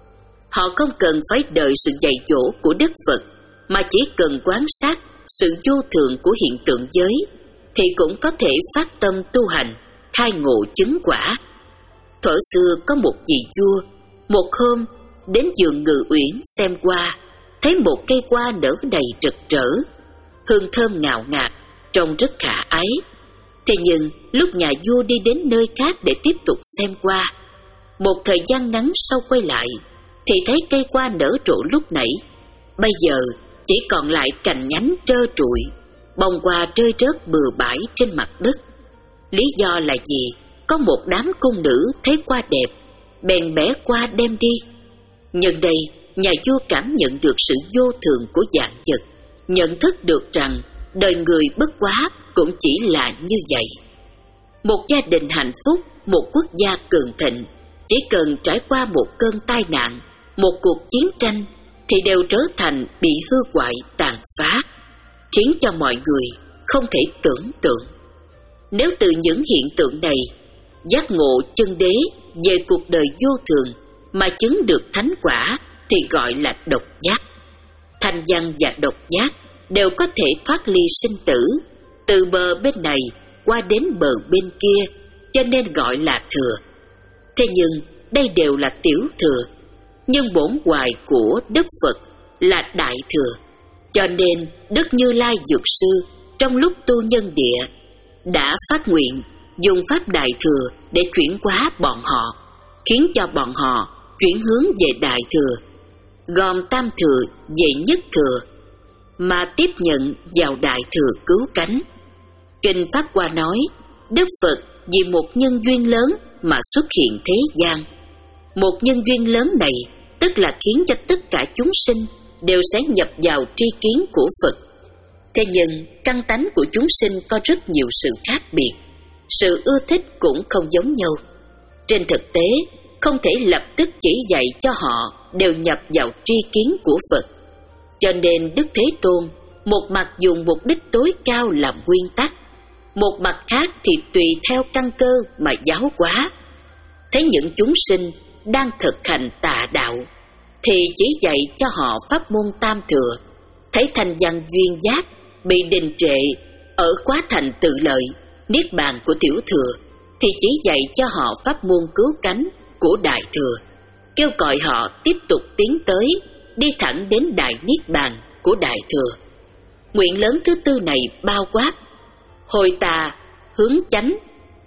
Họ không cần phải đợi sự dạy dỗ của Đức Phật, mà chỉ cần quan sát sự vô thường của hiện tượng giới thì cũng có thể phát tâm tu hành, khai ngộ chứng quả. Thuở xưa có một vị vua, một hôm đến vườn Ngự Uyển xem hoa, thấy một cây hoa nở đầy rực rỡ, hương thơm ngào ngạt, trông rất khả ái. Thế nhưng lúc nhà vua đi đến nơi khác để tiếp tục xem hoa, một thời gian ngắn sau quay lại thì thấy cây hoa nở rộ lúc nãy bây giờ chỉ còn lại cành nhánh trơ trụi, bông hoa rơi rớt bừa bãi trên mặt đất. Lý do là gì? Có một đám cung nữ thấy hoa đẹp, bèn bẻ hoa đem đi. Nhân đây, nhà vua cảm nhận được sự vô thường của vạn vật, nhận thức được rằng đời người bất quá cũng chỉ là như vậy. Một gia đình hạnh phúc, một quốc gia cường thịnh, chỉ cần trải qua một cơn tai nạn, một cuộc chiến tranh thì đều trở thành bị hư hoại tàn phá, khiến cho mọi người không thể tưởng tượng. Nếu từ những hiện tượng này giác ngộ chân đế về cuộc đời vô thường mà chứng được thánh quả thì gọi là độc giác. Thanh văn và độc giác đều có thể thoát ly sinh tử, từ bờ bên này qua đến bờ bên kia, cho nên gọi là thừa. Thế nhưng đây đều là tiểu thừa, nhưng bổn hoài của Đức Phật là đại thừa. Cho nên Đức Như Lai Dược Sư trong lúc tu nhân địa đã phát nguyện dùng pháp đại thừa để chuyển hóa bọn họ, khiến cho bọn họ chuyển hướng về đại thừa, gom tam thừa về nhất thừa, mà tiếp nhận vào đại thừa cứu cánh. Kinh Pháp Hoa nói, Đức Phật vì một nhân duyên lớn mà xuất hiện thế gian. Một nhân duyên lớn này tức là khiến cho tất cả chúng sinh đều sẽ nhập vào tri kiến của Phật. Thế nhưng căn tánh của chúng sinh có rất nhiều sự khác biệt, sự ưa thích cũng không giống nhau. Trên thực tế, không thể lập tức chỉ dạy cho họ đều nhập vào tri kiến của Phật. Cho nên Đức Thế Tôn một mặt dùng mục đích tối cao làm nguyên tắc, một mặt khác thì tùy theo căn cơ mà giáo hóa. Thấy những chúng sinh đang thực hành tà đạo thì chỉ dạy cho họ pháp môn tam thừa. Thấy thanh văn duyên giác bị đình trệ ở quá thành tự lợi, niết bàn của tiểu thừa thì chỉ dạy cho họ pháp môn cứu cánh của đại thừa, kêu gọi họ tiếp tục tiến tới, đi thẳng đến đại niết bàn của đại thừa. Nguyện lớn thứ tư này bao quát hồi tà hướng chánh,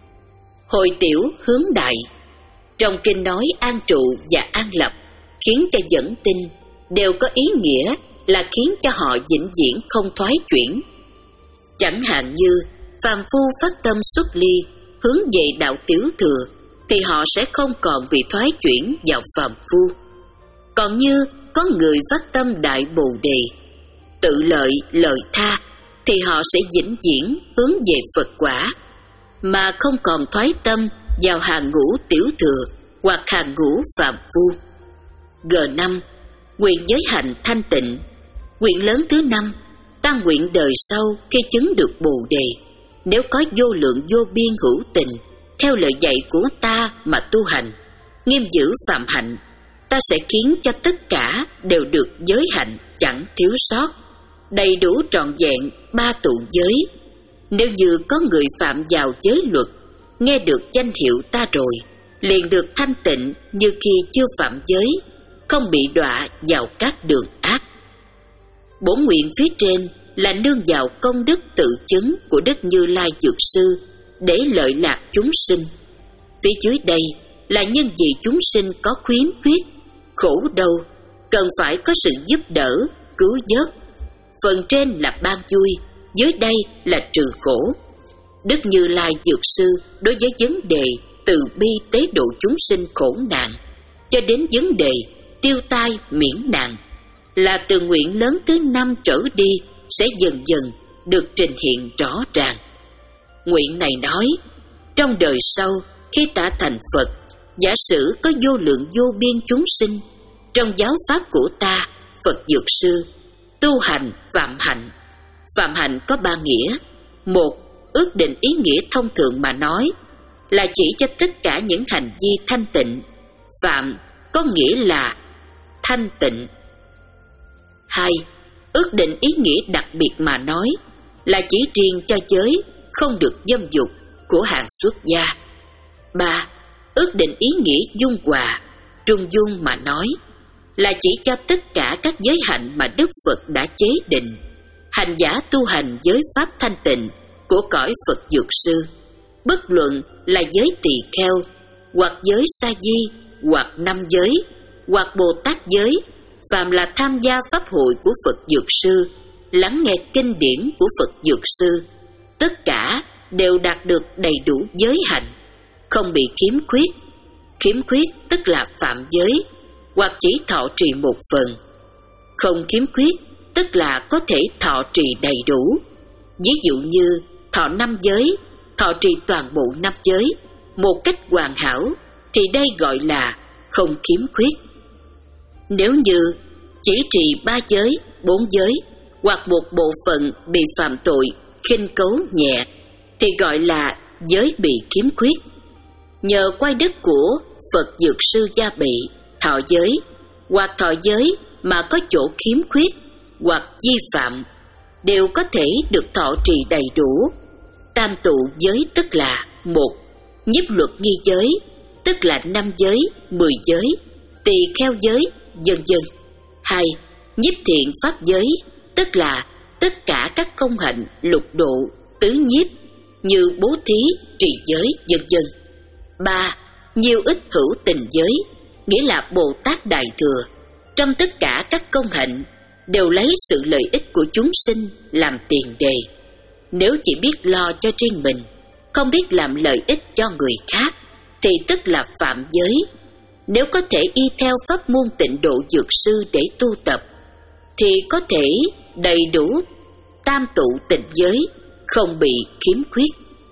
hồi tiểu hướng đại. Trong kinh nói an trụ và an lập khiến cho dẫn tinh đều có ý nghĩa là khiến cho họ vĩnh viễn không thoái chuyển. Chẳng hạn như phàm phu phát tâm xuất ly hướng về đạo tiểu thừa thì họ sẽ không còn bị thoái chuyển vào phàm phu. Còn như có người phát tâm đại bồ đề, tự lợi lợi tha thì họ sẽ vĩnh viễn hướng về Phật quả, mà không còn thoái tâm vào hàng ngũ tiểu thừa hoặc hàng ngũ phàm phu. G năm. Nguyện giới hạnh thanh tịnh. Nguyện lớn thứ năm, ta nguyện đời sau khi chứng được bồ đề, nếu có vô lượng vô biên hữu tình, theo lời dạy của ta mà tu hành, nghiêm giữ phạm hạnh, ta sẽ khiến cho tất cả đều được giới hạnh chẳng thiếu sót, đầy đủ trọn vẹn ba tụ giới. Nếu như có người phạm vào giới luật, nghe được danh hiệu ta rồi, liền được thanh tịnh như khi chưa phạm giới, không bị đọa vào các đường ác. Bổn nguyện phía trên là nương vào công đức tự chứng của Đức Như Lai Dược Sư để lợi lạc chúng sinh. Phía dưới đây là nhân vì chúng sinh có khiếm khuyết, khổ đau, cần phải có sự giúp đỡ, cứu vớt. Phần trên là ban vui, dưới đây là trừ khổ. Đức Như Lai Dược Sư đối với vấn đề từ bi tế độ chúng sinh khổ nạn, cho đến vấn đề tiêu tai miễn nạn, là từ nguyện lớn thứ năm trở đi sẽ dần dần được trình hiện rõ ràng. Nguyện này nói, trong đời sau khi ta thành Phật, giả sử có vô lượng vô biên chúng sinh trong giáo pháp của ta, Phật Dược Sư, tu hành phạm hạnh. Phạm hạnh có ba nghĩa. Một, ước định ý nghĩa thông thường mà nói, là chỉ cho tất cả những hành vi thanh tịnh. Phạm có nghĩa là thanh tịnh. Hai, ước định ý nghĩa đặc biệt mà nói, là chỉ riêng cho giới không được dâm dục của hàng xuất gia. Ba, ước định ý nghĩa dung hòa, trung dung mà nói, là chỉ cho tất cả các giới hạnh mà Đức Phật đã chế định. Hành giả tu hành giới pháp thanh tịnh của cõi Phật Dược Sư, bất luận là giới tỳ kheo, hoặc giới sa di, hoặc năm giới, hoặc Bồ Tát giới, phàm là tham gia pháp hội của Phật Dược Sư, lắng nghe kinh điển của Phật Dược Sư, tất cả đều đạt được đầy đủ giới hạnh, không bị khiếm khuyết. Khiếm khuyết tức là phạm giới, hoặc chỉ thọ trì một phần. Không khiếm khuyết tức là có thể thọ trì đầy đủ. Ví dụ như thọ năm giới, thọ trì toàn bộ năm giới một cách hoàn hảo, thì đây gọi là không khiếm khuyết. Nếu như chỉ trì ba giới, bốn giới, hoặc một bộ phận bị phạm tội khinh cấu nhẹ, thì gọi là giới bị khiếm khuyết. Nhờ quay đức của Phật Dược Sư gia bị thọ giới, hoặc thọ giới mà có chỗ khiếm khuyết hoặc vi phạm, đều có thể được thọ trì đầy đủ. Tam tụ giới tức là: một, nhiếp luật nghi giới, tức là năm giới, mười giới, tỳ kheo giới, vân vân. Hai, nhiếp thiện pháp giới, tức là tất cả các công hạnh lục độ, tứ nhiếp như bố thí, trì giới, vân vân. Ba, nhiêu ích hữu tình giới, nghĩa là Bồ Tát Đại Thừa, trong tất cả các công hạnh đều lấy sự lợi ích của chúng sinh làm tiền đề. Nếu chỉ biết lo cho riêng mình, không biết làm lợi ích cho người khác, thì tức là phạm giới. Nếu có thể y theo pháp môn Tịnh Độ Dược Sư để tu tập, thì có thể đầy đủ tam tụ tịnh giới, không bị khiếm khuyết.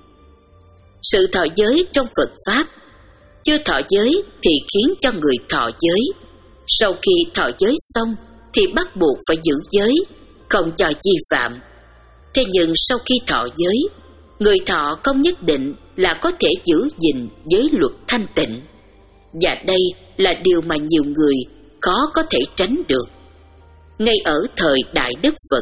Sự thọ giới trong Phật Pháp, chưa thọ giới thì khiến cho người thọ giới. Sau khi thọ giới xong thì bắt buộc phải giữ giới, không cho vi phạm. Thế nhưng sau khi thọ giới, người thọ không nhất định là có thể giữ gìn giới luật thanh tịnh. Và đây là điều mà nhiều người khó có thể tránh được. Ngay ở thời Đại Đức Phật,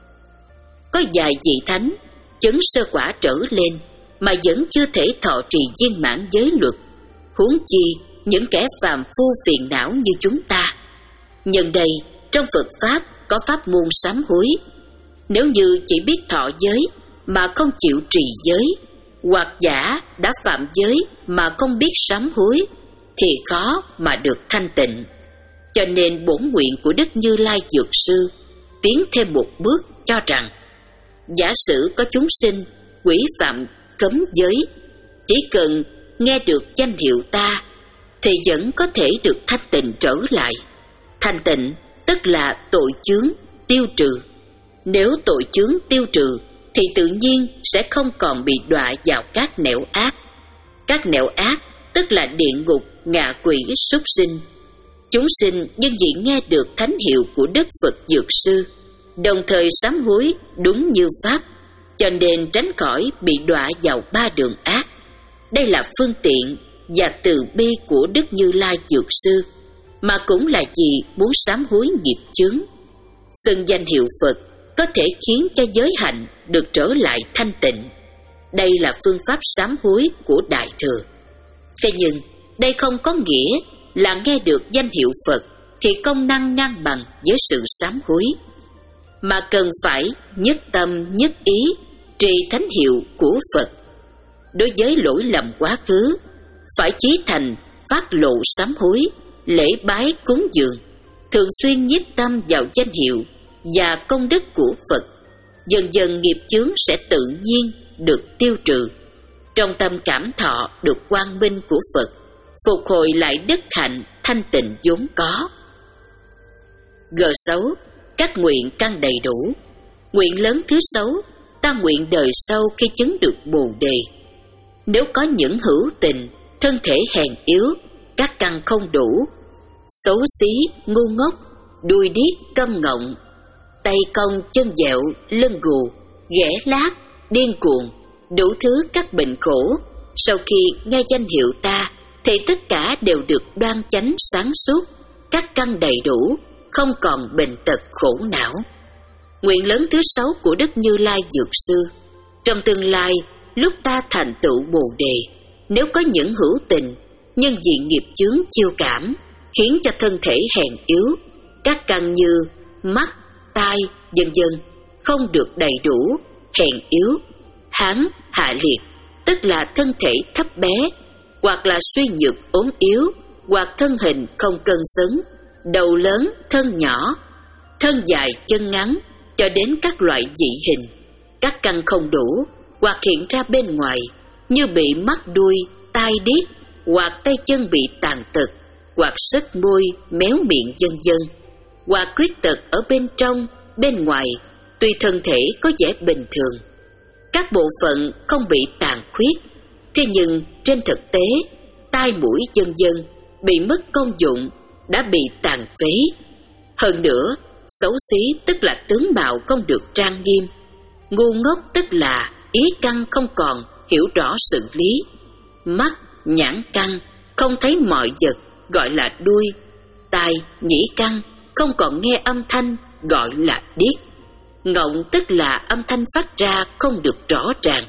có vài vị thánh chứng sơ quả trở lên mà vẫn chưa thể thọ trì viên mãn giới luật, huống chi những kẻ phàm phu phiền não như chúng ta. Nhân đây, trong Phật Pháp có pháp môn sám hối. Nếu như chỉ biết thọ giới mà không chịu trì giới, hoặc giả đã phạm giới mà không biết sám hối, thì khó mà được thanh tịnh. Cho nên bổn nguyện của Đức Như Lai Dược Sư tiến thêm một bước, cho rằng giả sử có chúng sinh quỷ phạm cấm giới, chỉ cần nghe được danh hiệu ta thì vẫn có thể được thanh tịnh trở lại. Thanh tịnh tức là tội chướng tiêu trừ. Nếu tội chướng tiêu trừ thì tự nhiên sẽ không còn bị đọa vào các nẻo ác. Các nẻo ác tức là địa ngục, ngạ quỷ, súc sinh. Chúng sinh nhân vì nghe được thánh hiệu của Đức Phật Dược Sư, đồng thời sám hối đúng như pháp, cho nên tránh khỏi bị đọa vào ba đường ác. Đây là phương tiện và từ bi của Đức Như Lai Dược Sư, mà cũng là vì muốn sám hối nghiệp chướng. Xưng danh hiệu Phật có thể khiến cho giới hạnh được trở lại thanh tịnh. Đây là phương pháp sám hối của Đại Thừa. Thế nhưng đây không có nghĩa là nghe được danh hiệu Phật thì công năng ngang bằng với sự sám hối, mà cần phải nhất tâm nhất ý trì thánh hiệu của Phật. Đối với lỗi lầm quá khứ, phải chí thành phát lộ sám hối, lễ bái cúng dường, thường xuyên nhiếp tâm vào danh hiệu và công đức của Phật. Dần dần nghiệp chướng sẽ tự nhiên được tiêu trừ. Trong tâm cảm thọ được quang minh của Phật, phục hồi lại đức hạnh thanh tịnh vốn có. G sáu. Các nguyện căn đầy đủ. Nguyện lớn thứ sáu, ta nguyện đời sau khi chứng được Bồ Đề. Nếu có những hữu tình, thân thể hèn yếu, các căn không đủ, xấu xí, ngu ngốc, đuôi điếc, câm ngọng, tay cong, chân dẹo, lưng gù, ghẻ lác, điên cuồng, đủ thứ các bệnh khổ, sau khi nghe danh hiệu ta thì tất cả đều được đoan chánh sáng suốt, các căn đầy đủ, không còn bệnh tật khổ não. Nguyện lớn thứ sáu của Đức Như Lai Dược Sư: trong tương lai, lúc ta thành tựu Bồ Đề, nếu có những hữu tình, nhân vì nghiệp chướng chiêu cảm, khiến cho thân thể hèn yếu, các căn như mắt, tai, vân vân không được đầy đủ, hèn yếu, hán, hạ liệt, tức là thân thể thấp bé, hoặc là suy nhược ốm yếu, hoặc thân hình không cân xứng, đầu lớn, thân nhỏ, thân dài, chân ngắn, cho đến các loại dị hình, các căn không đủ, hoặc hiện ra bên ngoài, như bị mắt đuôi, tai điếc, hoặc tay chân bị tàn tật, hoặc sứt môi, méo miệng vân vân, hoặc khuyết tật ở bên trong, bên ngoài, tuy thân thể có vẻ bình thường, các bộ phận không bị tàn khuyết, thế nhưng trên thực tế, tai mũi vân vân bị mất công dụng, đã bị tàn phế. Hơn nữa, xấu xí tức là tướng mạo không được trang nghiêm, ngu ngốc tức là ý căn không còn hiểu rõ sự lý, mắt, nhãn căn không thấy mọi vật, gọi là đuôi, tai, nhĩ căn không còn nghe âm thanh, gọi là điếc, ngọng tức là âm thanh phát ra không được rõ ràng,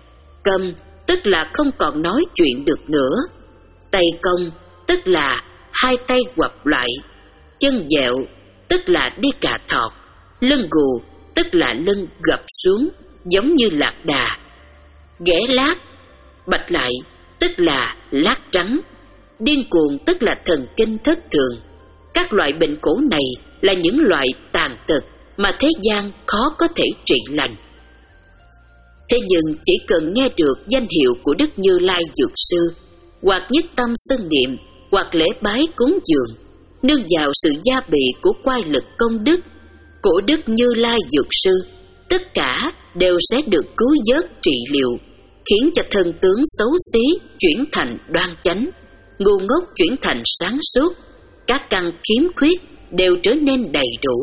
câm tức là không còn nói chuyện được nữa, tay cong tức là hai tay quặp lại, chân dẹo tức là đi cà thọt, lưng gù tức là lưng gập xuống giống như lạc đà, ghẻ lác, bạch lại tức là lác trắng, điên cuồng tức là thần kinh thất thường. Các loại bệnh khổ này là những loại tàn tật mà thế gian khó có thể trị lành. Thế nhưng chỉ cần nghe được danh hiệu của Đức Như Lai Dược Sư, hoặc nhất tâm xưng niệm, hoặc lễ bái cúng dường, nương vào sự gia bị của quay lực công đức của Đức Như Lai Dược Sư, tất cả đều sẽ được cứu vớt trị liệu, khiến cho thân tướng xấu xí chuyển thành đoan chánh, ngu ngốc chuyển thành sáng suốt, các căn khiếm khuyết đều trở nên đầy đủ.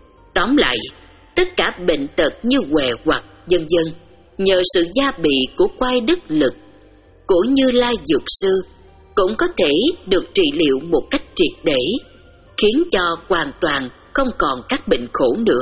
Tóm lại, tất cả bệnh tật như què quặt, vân vân, nhờ sự gia bị của quay đức lực của Như Lai Dược Sư cũng có thể được trị liệu một cách triệt để, khiến cho hoàn toàn không còn các bệnh khổ nữa.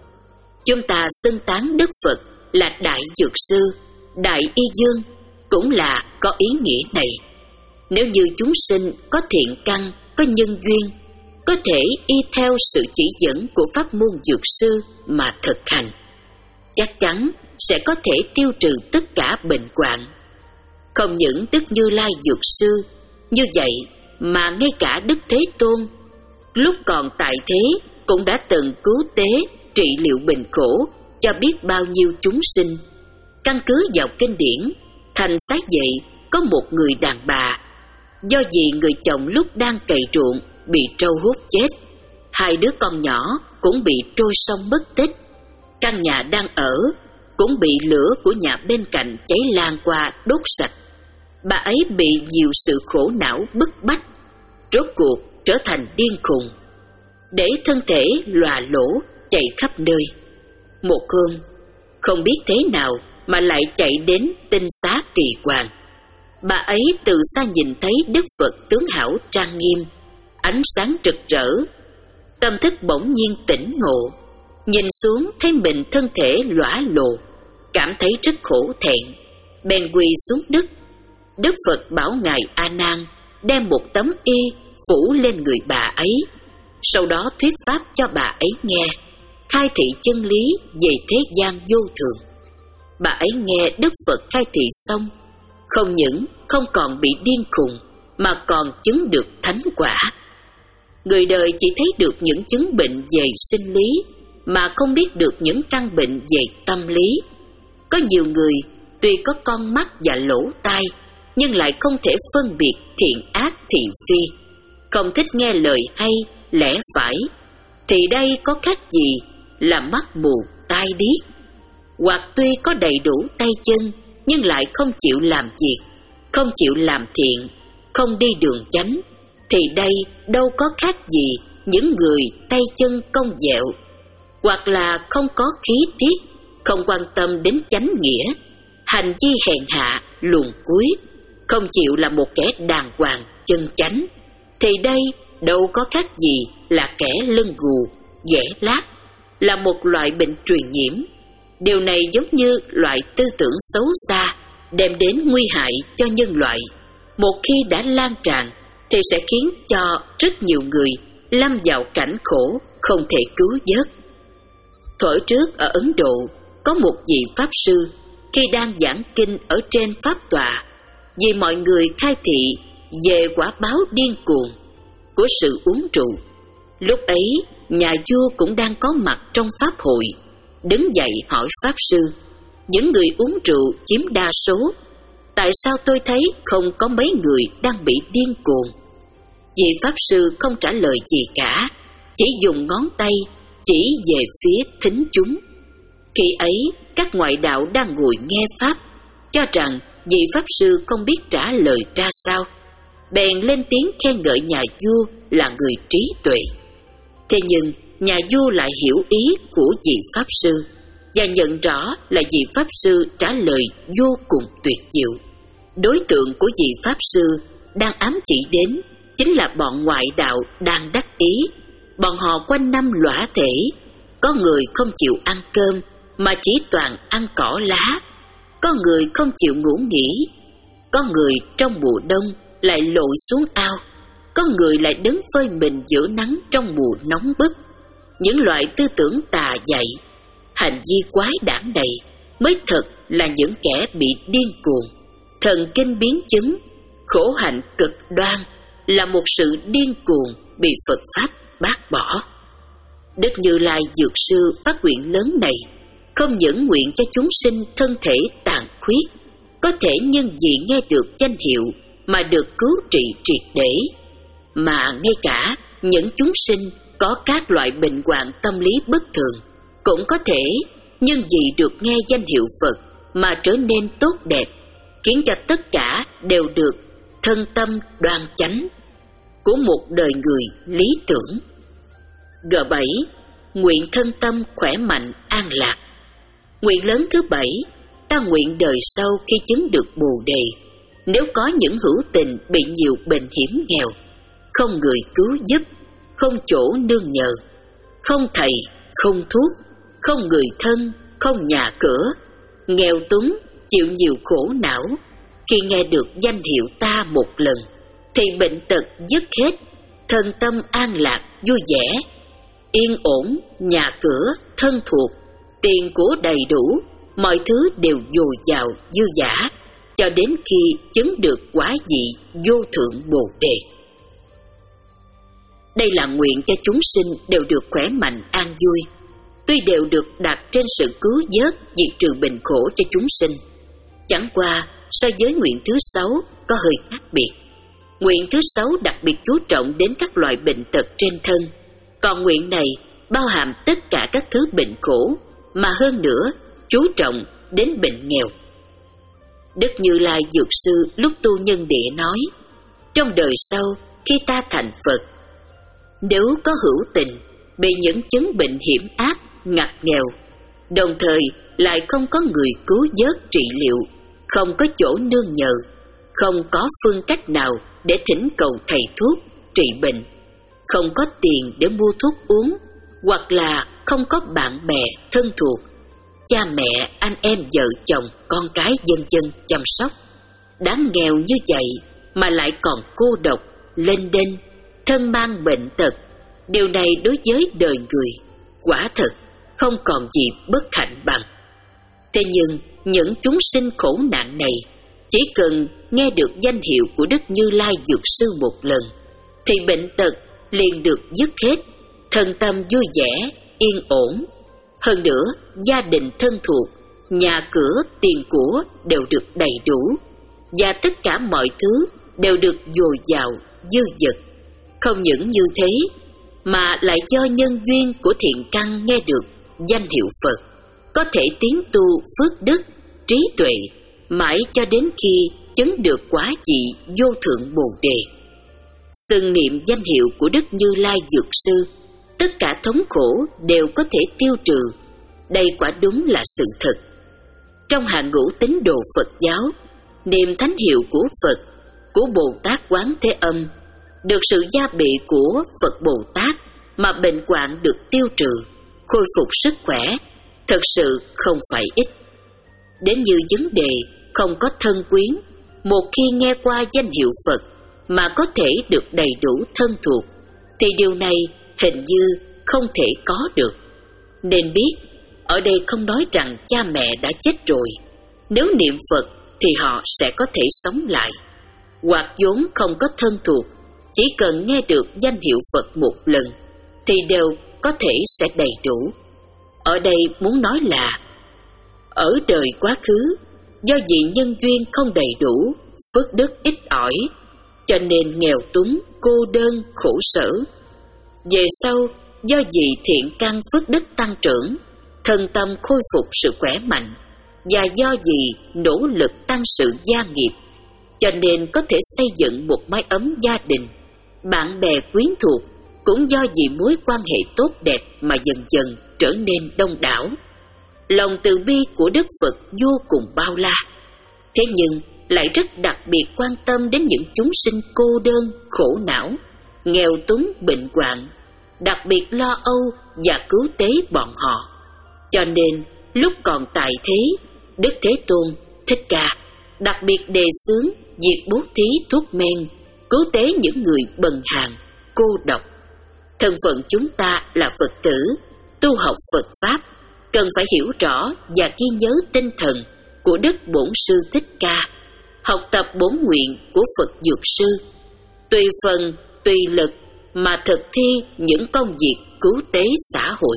Chúng ta xưng tán Đức Phật là Đại Dược Sư, Đại Y Dương cũng là có ý nghĩa này. Nếu như chúng sinh có thiện căn, có nhân duyên, có thể y theo sự chỉ dẫn của pháp môn dược sư mà thực hành, chắc chắn sẽ có thể tiêu trừ tất cả bệnh hoạn. Không những Đức Như Lai Dược Sư như vậy, mà ngay cả Đức Thế Tôn lúc còn tại thế cũng đã từng cứu tế trị liệu bệnh khổ cho biết bao nhiêu chúng sinh. Căn cứ vào kinh điển, thành Xá Vệ có một người đàn bà, do vì người chồng lúc đang cày ruộng bị trâu hút chết, hai đứa con nhỏ cũng bị trôi sông mất tích, căn nhà đang ở cũng bị lửa của nhà bên cạnh cháy lan qua đốt sạch. Bà ấy bị nhiều sự khổ não bức bách, rốt cuộc trở thành điên khùng, để thân thể lòa lỗ chạy khắp nơi. Một hôm, không biết thế nào mà lại chạy đến Tinh Xá Kỳ Hoàng. Bà ấy từ xa nhìn thấy Đức Phật tướng hảo trang nghiêm, ánh sáng rực rỡ, tâm thức bỗng nhiên tỉnh ngộ, nhìn xuống thấy mình thân thể lõa lồ, cảm thấy rất khổ thẹn, bèn quỳ xuống đất. Đức Phật bảo ngài A Nan đem một tấm y phủ lên người bà ấy, sau đó thuyết pháp cho bà ấy nghe, khai thị chân lý về thế gian vô thường. Bà ấy nghe Đức Phật khai thị xong, không những không còn bị điên khùng mà còn chứng được thánh quả. Người đời chỉ thấy được những chứng bệnh về sinh lý mà không biết được những căn bệnh về tâm lý. Có nhiều người tuy có con mắt và lỗ tai, nhưng lại không thể phân biệt thiện ác thị phi, không thích nghe lời hay lẽ phải. thì đây có khác gì là mắt mù tai điếc. Hoặc tuy có đầy đủ tay chân nhưng lại không chịu làm việc, không chịu làm thiện, không đi đường chánh, thì đây đâu có khác gì những người tay chân cong dẹo. Hoặc là không có khí tiết, không quan tâm đến chánh nghĩa, hành vi hèn hạ, luồn cuối, không chịu là một kẻ đàng hoàng chân chánh, thì đây đâu có khác gì là kẻ lưng gù, ghẻ lác, là một loại bệnh truyền nhiễm. Điều này giống như loại tư tưởng xấu xa đem đến nguy hại cho nhân loại. Một khi đã lan tràn thì sẽ khiến cho rất nhiều người lâm vào cảnh khổ không thể cứu vớt. Thuở trước ở Ấn Độ có một vị pháp sư khi đang giảng kinh ở trên pháp tọa, vì mọi người khai thị về quả báo điên cuồng của sự uống rượu. Lúc ấy nhà vua cũng đang có mặt trong pháp hội, đứng dậy hỏi pháp sư: những người uống rượu chiếm đa số, tại sao tôi thấy không có mấy người đang bị điên cuồng? Vị pháp sư không trả lời gì cả, chỉ dùng ngón tay chỉ về phía thính chúng. Khi ấy các ngoại đạo đang ngồi nghe pháp cho rằng vị pháp sư không biết trả lời ra sao, bèn lên tiếng khen ngợi nhà vua là người trí tuệ. Thế nhưng nhà vua lại hiểu ý của vị pháp sư và nhận rõ là vị pháp sư trả lời vô cùng tuyệt diệu. Đối tượng của vị pháp sư đang ám chỉ đến chính là bọn ngoại đạo đang đắc ý. Bọn họ quanh năm lõa thể, có người không chịu ăn cơm mà chỉ toàn ăn cỏ lá, có người không chịu ngủ nghỉ, có người trong mùa đông lại lội xuống ao, có người lại đứng phơi mình giữa nắng trong mùa nóng bức. Những loại tư tưởng tà dại, hành vi quái đản này mới thật là những kẻ bị điên cuồng, thần kinh biến chứng, khổ hạnh cực đoan, là một sự điên cuồng bị Phật Pháp bác bỏ. Đức Như Lai Dược Sư phát nguyện lớn này không những nguyện cho chúng sinh thân thể tàn khuyết có thể nhân vì nghe được danh hiệu mà được cứu trị triệt để, mà ngay cả những chúng sinh có các loại bệnh hoạn tâm lý bất thường cũng có thể nhân vì được nghe danh hiệu Phật mà trở nên tốt đẹp, khiến cho tất cả đều được thân tâm đoan chánh của một đời người lý tưởng. G bảy. Nguyện thân tâm khỏe mạnh an lạc. Nguyện lớn thứ bảy, ta nguyện đời sau khi chứng được Bồ Đề, nếu có những hữu tình bị nhiều bệnh hiểm nghèo, không người cứu giúp, không chỗ nương nhờ, không thầy, không thuốc, không người thân, không nhà cửa, nghèo túng, chịu nhiều khổ não, khi nghe được danh hiệu ta một lần, thì bệnh tật dứt hết, thân tâm an lạc, vui vẻ, yên ổn, nhà cửa, thân thuộc, tiền của đầy đủ, mọi thứ đều dồi dào, dư dả, cho đến khi chứng được quả vị vô thượng Bồ Đề. Đây là nguyện cho chúng sinh đều được khỏe mạnh an vui, tuy đều được đặt trên sự cứu vớt, diệt trừ bệnh khổ cho chúng sinh. Chẳng qua so với nguyện thứ sáu có hơi khác biệt. Nguyện thứ sáu đặc biệt chú trọng đến các loại bệnh tật trên thân, còn nguyện này bao hàm tất cả các thứ bệnh khổ, mà hơn nữa chú trọng đến bệnh nghèo. Đức Như Lai Dược Sư lúc tu nhân địa nói: trong đời sau khi ta thành Phật, nếu có hữu tình bị những chứng bệnh hiểm ác, ngặt nghèo, đồng thời lại không có người cứu vớt trị liệu, không có chỗ nương nhờ, không có phương cách nào để thỉnh cầu thầy thuốc trị bệnh, không có tiền để mua thuốc uống, hoặc là không có bạn bè thân thuộc, cha mẹ, anh em, vợ chồng, con cái vân vân chăm sóc, đáng nghèo như vậy mà lại còn cô độc, lênh đênh, thân mang bệnh tật, điều này đối với đời người quả thật không còn gì bất hạnh bằng. Thế nhưng những chúng sinh khổ nạn này chỉ cần nghe được danh hiệu của Đức Như Lai Dược Sư một lần thì bệnh tật liền được dứt hết, thân tâm vui vẻ, yên ổn. Hơn nữa, gia đình thân thuộc, nhà cửa, tiền của đều được đầy đủ, và tất cả mọi thứ đều được dồi dào, dư dật. Không những như thế, mà lại do nhân duyên của thiện căn nghe được danh hiệu Phật, có thể tiến tu phước đức, trí tuệ, mãi cho đến khi chứng được quả vị vô thượng Bồ Đề. Xưng niệm danh hiệu của Đức Như Lai Dược Sư, tất cả thống khổ đều có thể tiêu trừ. Đây quả đúng là sự thật. Trong hàng ngũ tín đồ Phật giáo, niệm thánh hiệu của Phật, của Bồ Tát Quán Thế Âm, được sự gia bị của Phật Bồ Tát mà bệnh hoạn được tiêu trừ, khôi phục sức khỏe, thật sự không phải ít. Đến như vấn đề không có thân quyến, một khi nghe qua danh hiệu Phật mà có thể được đầy đủ thân thuộc, thì điều này hình như không thể có được. Nên biết, ở đây không nói rằng cha mẹ đã chết rồi, nếu niệm Phật thì họ sẽ có thể sống lại. Hoặc vốn không có thân thuộc, chỉ cần nghe được danh hiệu Phật một lần thì đều có thể sẽ đầy đủ. Ở đây muốn nói là ở đời quá khứ, do vì nhân duyên không đầy đủ, phước đức ít ỏi, cho nên nghèo túng, cô đơn, khổ sở. Về sau, do vì thiện căn phước đức tăng trưởng, thân tâm khôi phục sự khỏe mạnh, và do vì nỗ lực tăng sự gia nghiệp, cho nên có thể xây dựng một mái ấm gia đình. Bạn bè quyến thuộc cũng do vì mối quan hệ tốt đẹp mà dần dần trở nên đông đảo. Lòng từ bi của Đức Phật vô cùng bao la, thế nhưng lại rất đặc biệt quan tâm đến những chúng sinh cô đơn, khổ não, nghèo túng, bệnh hoạn, đặc biệt lo âu và cứu tế bọn họ. Cho nên lúc còn tại thế, Đức Thế Tôn Thích Ca đặc biệt đề xướng việc bố thí thuốc men, cứu tế những người bần hàn, cô độc. Thân phận chúng ta là Phật tử, tu học Phật Pháp, cần phải hiểu rõ và ghi nhớ tinh thần của Đức Bổn Sư Thích Ca, học tập bổn nguyện của Phật Dược Sư, tùy phần, tùy lực mà thực thi những công việc cứu tế xã hội.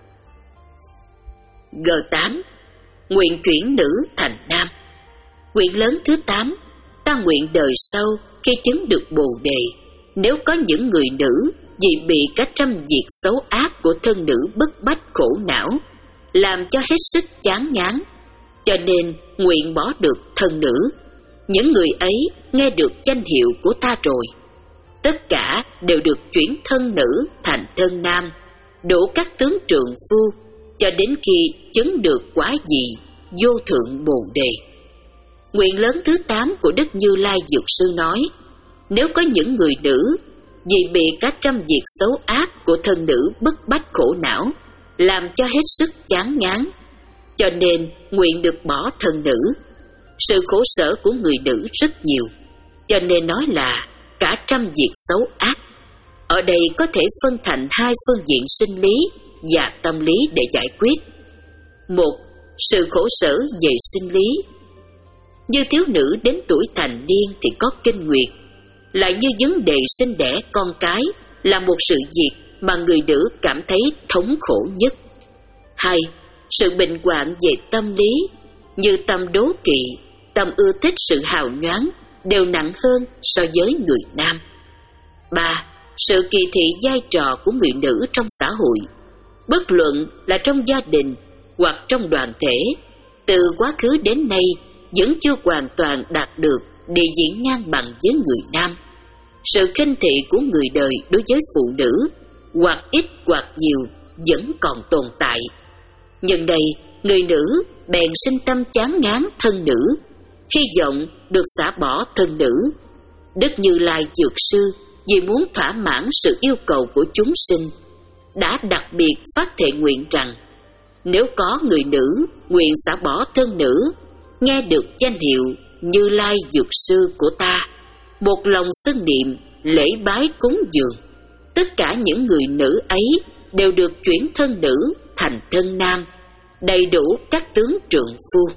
G tám. Nguyện chuyển nữ thành nam. Nguyện lớn thứ tám, ta nguyện đời sau khi chứng được Bồ Đề, nếu có những người nữ vì bị các trăm việc xấu ác của thân nữ bức bách khổ não, làm cho hết sức chán ngán, cho nên nguyện bỏ được thân nữ. Những người ấy nghe được danh hiệu của ta rồi, tất cả đều được chuyển thân nữ thành thân nam, đủ các tướng trượng phu, cho đến khi chứng được quả vị vô thượng Bồ Đề. Nguyện lớn thứ tám của Đức Như Lai Dược Sư nói, nếu có những người nữ vì bị các trăm việc xấu ác của thân nữ bức bách khổ não, làm cho hết sức chán ngán, cho nên nguyện được bỏ thân nữ. Sự khổ sở của người nữ rất nhiều, cho nên nói là cả trăm việc xấu ác. Ở đây có thể phân thành hai phương diện sinh lý và tâm lý để giải quyết. Một, sự khổ sở về sinh lý. Như thiếu nữ đến tuổi thành niên thì có kinh nguyệt, lại như vấn đề sinh đẻ con cái là một sự việc mà người nữ cảm thấy thống khổ nhất. Hai, sự bệnh hoạn về tâm lý, như tâm đố kỵ, tâm ưa thích sự hào nhoáng đều nặng hơn so với người nam. Ba, sự kỳ thị vai trò của người nữ trong xã hội, bất luận là trong gia đình hoặc trong đoàn thể, từ quá khứ đến nay vẫn chưa hoàn toàn đạt được địa vị ngang bằng với người nam. Sự khinh thị của người đời đối với phụ nữ, hoặc ít hoặc nhiều, vẫn còn tồn tại. Nhân đây, người nữ bèn sinh tâm chán ngán thân nữ, hy vọng được xả bỏ thân nữ. Đức Như Lai Dược Sư vì muốn thỏa mãn sự yêu cầu của chúng sinh, đã đặc biệt phát thệ nguyện rằng, nếu có người nữ nguyện xả bỏ thân nữ, nghe được danh hiệu Như Lai Dược Sư của ta, một lòng xưng niệm, lễ bái cúng dường, tất cả những người nữ ấy đều được chuyển thân nữ thành thân nam, đầy đủ các tướng trượng phu.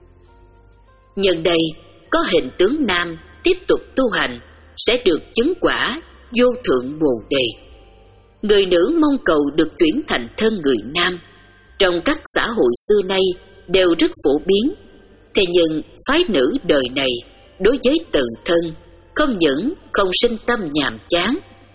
Nhân đây, có hình tướng nam tiếp tục tu hành sẽ được chứng quả vô thượng Bồ Đề. Người nữ mong cầu được chuyển thành thân người nam, trong các xã hội xưa nay đều rất phổ biến. Thế nhưng phái nữ đời này đối với tự thân không những không sinh tâm nhàm chán,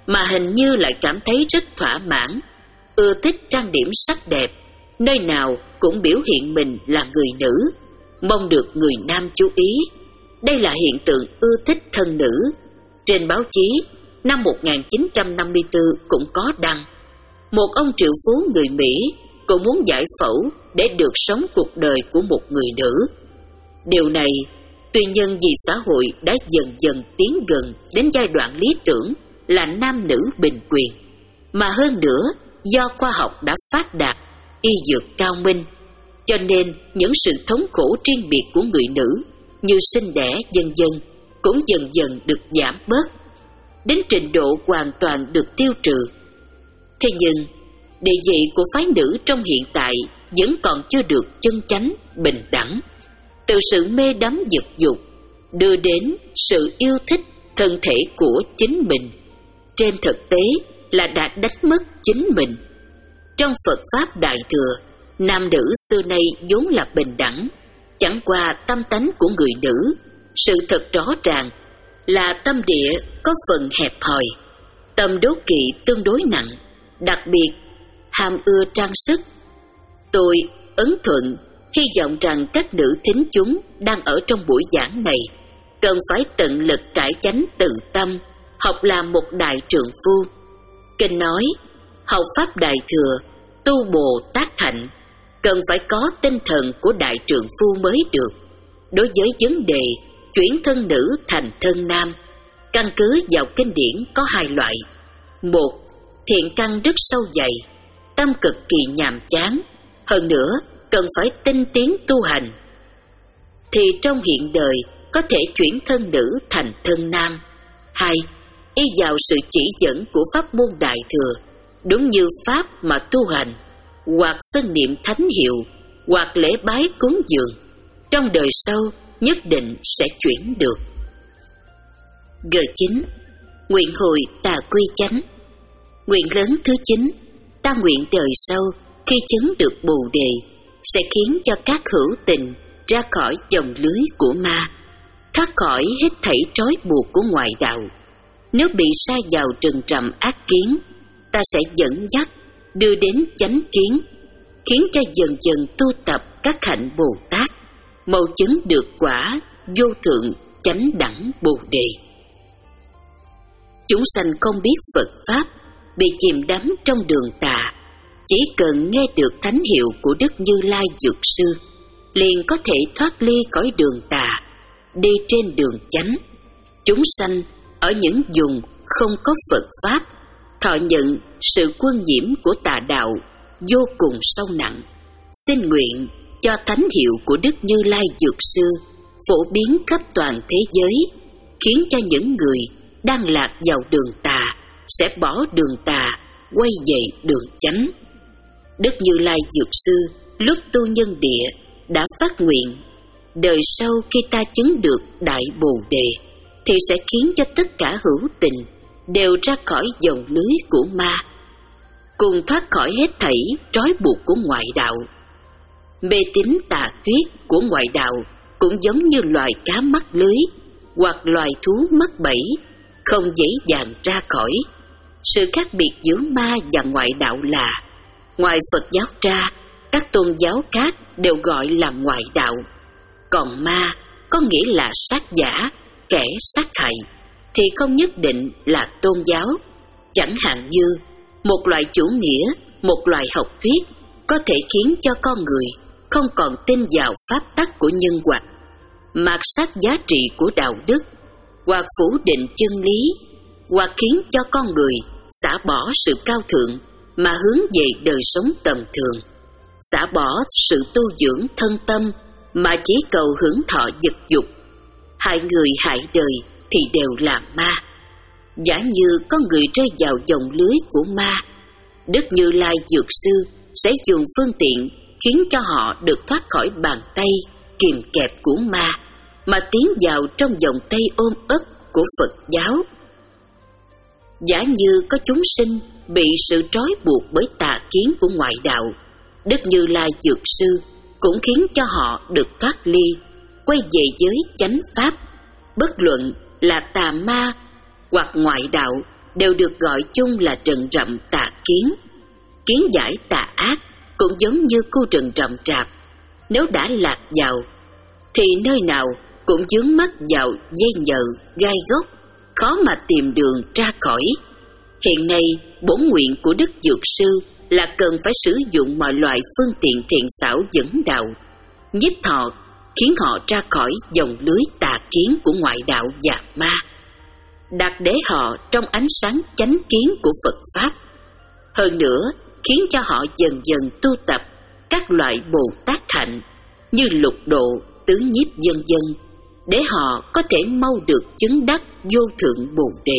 mà hình như lại cảm thấy rất thỏa mãn, ưa thích trang điểm sắc đẹp, nơi nào cũng biểu hiện mình là người nữ, mong được người nam chú ý. Đây là hiện tượng ưa thích thân nữ. Trên báo chí năm một nghìn chín trăm năm mươi tư cũng có đăng, một ông triệu phú người Mỹ cũng muốn giải phẫu để được sống cuộc đời của một người nữ. Điều này tuy nhiên vì xã hội đã dần dần tiến gần đến giai đoạn lý tưởng là nam nữ bình quyền, mà hơn nữa do khoa học đã phát đạt, y dược cao minh, cho nên những sự thống khổ riêng biệt của người nữ như sinh đẻ vân vân cũng dần dần được giảm bớt, đến trình độ hoàn toàn được tiêu trừ. Thế nhưng, địa vị của phái nữ trong hiện tại vẫn còn chưa được chân chánh, bình đẳng. Từ sự mê đắm vật dục đưa đến sự yêu thích thân thể của chính mình, trên thực tế là đã đánh mất chính mình. Trong Phật Pháp Đại Thừa, nam nữ xưa nay vốn là bình đẳng, chẳng qua tâm tánh của người nữ, sự thật rõ ràng là tâm địa có phần hẹp hòi, tâm đố kỵ tương đối nặng, đặc biệt ham ưa trang sức. Tôi ấn thuận hy vọng rằng các nữ thính chúng đang ở trong buổi giảng này cần phải tận lực cải chánh tự tâm, học làm một đại trượng phu. Kinh nói, học Pháp Đại Thừa, tu Bồ Tát hạnh, cần phải có tinh thần của đại trượng phu mới được. Đối với vấn đề chuyển thân nữ thành thân nam, căn cứ vào kinh điển có hai loại. Một, thiện căn rất sâu dày, tâm cực kỳ nhàm chán, hơn nữa cần phải tinh tiến tu hành, thì trong hiện đời có thể chuyển thân nữ thành thân nam. Hai, y vào sự chỉ dẫn của pháp môn Đại Thừa, đúng như pháp mà tu hành, hoặc xưng niệm thánh hiệu, hoặc lễ bái cúng dường, trong đời sau nhất định sẽ chuyển được. G chín. Nguyện hồi tà quy chánh. Nguyện lớn thứ chín, ta nguyện đời sau khi chứng được Bồ Đề sẽ khiến cho các hữu tình ra khỏi vòng lưới của ma, thoát khỏi hết thảy trói buộc của ngoại đạo. Nếu bị sa vào trần trầm ác kiến, ta sẽ dẫn dắt đưa đến chánh kiến, khiến cho dần dần tu tập các hạnh Bồ Tát, mau chứng được quả vô thượng chánh đẳng Bồ Đề. Chúng sanh không biết Phật Pháp, bị chìm đắm trong đường tà, chỉ cần nghe được thánh hiệu của Đức Như Lai Dược Sư, liền có thể thoát ly khỏi đường tà, đi trên đường chánh. Chúng sanh ở những vùng không có Phật Pháp, thọ nhận sự quân nhiễm của tà đạo vô cùng sâu nặng. Xin nguyện cho thánh hiệu của Đức Như Lai Dược Sư phổ biến khắp toàn thế giới, khiến cho những người đang lạc vào đường tà sẽ bỏ đường tà, quay về đường chánh. Đức Như Lai Dược Sư lúc tu nhân địa đã phát nguyện, đời sau khi ta chứng được đại Bồ Đề thì sẽ khiến cho tất cả hữu tình đều ra khỏi vòng lưới của ma, cùng thoát khỏi hết thảy trói buộc của ngoại đạo. Mê tín tà thuyết của ngoại đạo cũng giống như loài cá mắc lưới hoặc loài thú mắc bẫy, không dễ dàng ra khỏi. Sự khác biệt giữa ma và ngoại đạo là, ngoài Phật giáo ra, các tôn giáo khác đều gọi là ngoại đạo, còn ma có nghĩa là sát giả, kẻ sát hại, thì không nhất định là tôn giáo. Chẳng hạn như một loại chủ nghĩa, một loại học thuyết có thể khiến cho con người không còn tin vào pháp tắc của nhân quả, mạt sát giá trị của đạo đức, hoặc phủ định chân lý, hoặc khiến cho con người xả bỏ sự cao thượng mà hướng về đời sống tầm thường, xả bỏ sự tu dưỡng thân tâm mà chỉ cầu hưởng thọ vật dục. Hại người hại đời thì đều là ma. Giả như có người rơi vào vòng lưới của ma, Đức Như Lai Dược Sư sẽ dùng phương tiện khiến cho họ được thoát khỏi bàn tay kìm kẹp của ma, mà tiến vào trong vòng tay ôm ấp của Phật giáo. Giả như có chúng sinh bị sự trói buộc bởi tà kiến của ngoại đạo, Đức Như Lai Dược Sư cũng khiến cho họ được thoát ly, quay về giới chánh pháp. Bất luận là tà ma hoặc ngoại đạo đều được gọi chung là rừng rậm tà kiến. Kiến giải tà ác cũng giống như khu rừng rậm rạp, nếu đã lạc vào thì nơi nào cũng vướng mắc vào dây nhợ, gai gốc, khó mà tìm đường ra khỏi. Hiện nay, bổn nguyện của Đức Dược Sư là cần phải sử dụng mọi loại phương tiện thiện xảo dẫn đạo, nhiếp họ, khiến họ ra khỏi dòng lưới tà kiến của ngoại đạo và ma, đặt để họ trong ánh sáng chánh kiến của Phật Pháp. Hơn nữa, khiến cho họ dần dần tu tập các loại Bồ Tát hạnh như lục độ, tứ nhiếp vân vân, để họ có thể mau được chứng đắc vô thượng Bồ Đề.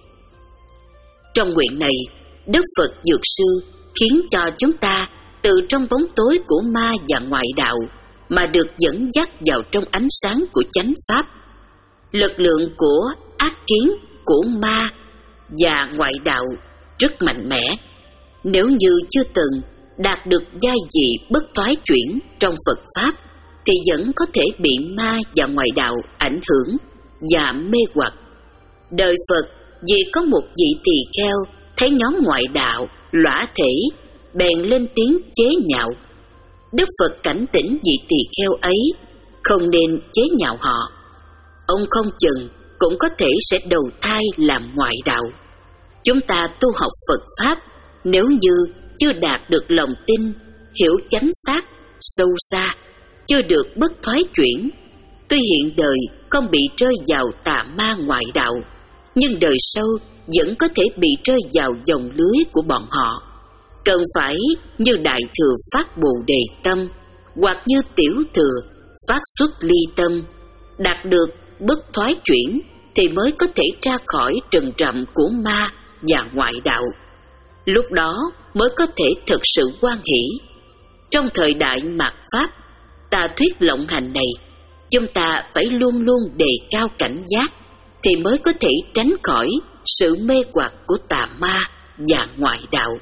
Trong nguyện này, Đức Phật Dược Sư khiến cho chúng ta từ trong bóng tối của ma và ngoại đạo mà được dẫn dắt vào trong ánh sáng của chánh Pháp. Lực lượng của ác kiến, của ma và ngoại đạo rất mạnh mẽ. Nếu như chưa từng đạt được giai vị bất thoái chuyển trong Phật Pháp, thì vẫn có thể bị ma và ngoại đạo ảnh hưởng và mê hoặc. Đời Phật vì có một vị tỳ kheo thấy nhóm ngoại đạo lõa thể, bèn lên tiếng chế nhạo. Đức Phật cảnh tỉnh vị tỳ kheo ấy không nên chế nhạo họ. Ông không chừng cũng có thể sẽ đầu thai làm ngoại đạo. Chúng ta tu học Phật Pháp, nếu như chưa đạt được lòng tin, hiểu chánh xác, sâu xa, chưa được bất thoái chuyển, tuy hiện đời không bị rơi vào tà ma ngoại đạo, nhưng đời sau vẫn có thể bị rơi vào dòng lưới của bọn họ. Cần phải như Đại Thừa phát Bồ Đề tâm, hoặc như Tiểu Thừa phát xuất ly tâm, đạt được bất thoái chuyển thì mới có thể ra khỏi rừng rậm của ma và ngoại đạo. Lúc đó mới có thể thực sự hoan hỷ. Trong thời đại mạt Pháp, tà thuyết lộng hành này, chúng ta phải luôn luôn đề cao cảnh giác thì mới có thể tránh khỏi sự mê hoặc của tà ma và ngoại đạo.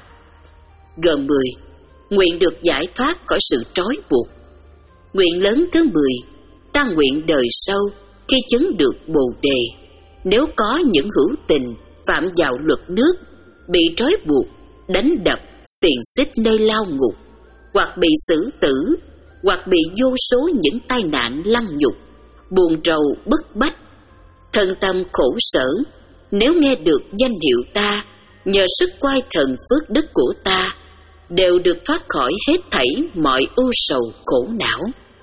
G mười. Nguyện được giải thoát khỏi sự trói buộc. Nguyện lớn thứ mười. Ta nguyện đời sau khi chứng được Bồ Đề, nếu có những hữu tình phạm vào luật nước, bị trói buộc, đánh đập, xiềng xích nơi lao ngục, hoặc bị xử tử, hoặc bị vô số những tai nạn lăng nhục, buồn rầu bức bách, thân tâm khổ sở, nếu nghe được danh hiệu ta, nhờ sức quay thần phước đức của ta, đều được thoát khỏi hết thảy mọi ưu sầu khổ não.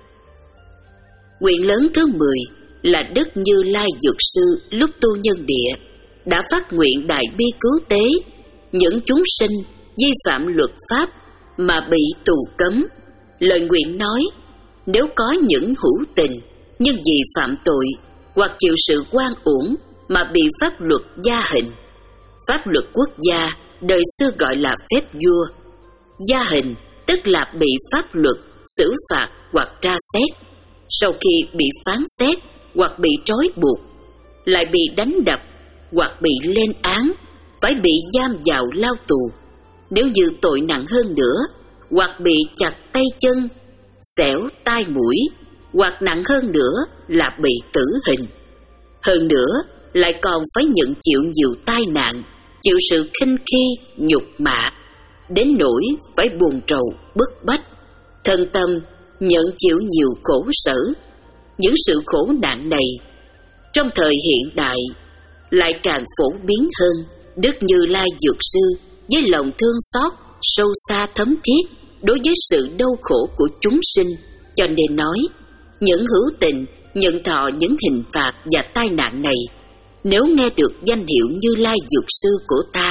Nguyện lớn thứ mười là Đức Như Lai Dược Sư lúc tu nhân địa đã phát nguyện đại bi cứu tế những chúng sinh vi phạm luật pháp mà bị tù cấm. Lời nguyện nói, nếu có những hữu tình nhưng vì phạm tội hoặc chịu sự oan uổng mà bị pháp luật gia hình. Pháp luật quốc gia đời xưa gọi là phép vua. Gia hình tức là bị pháp luật xử phạt hoặc tra xét. Sau khi bị phán xét hoặc bị trói buộc, lại bị đánh đập hoặc bị lên án, phải bị giam vào lao tù. Nếu như tội nặng hơn nữa, hoặc bị chặt tay chân, xẻo tai mũi, hoặc nặng hơn nữa là bị tử hình. Hơn nữa lại còn phải nhận chịu nhiều tai nạn, chịu sự khinh khi, nhục mạ, đến nỗi phải buồn rầu bức bách, thân tâm nhận chịu nhiều khổ sở. Những sự khổ nạn này trong thời hiện đại lại càng phổ biến hơn. Đức Như Lai Dược Sư với lòng thương xót sâu xa thấm thiết đối với sự đau khổ của chúng sinh, cho nên nói, những hữu tình nhận thọ những hình phạt và tai nạn này, nếu nghe được danh hiệu Như Lai Dược Sư của ta,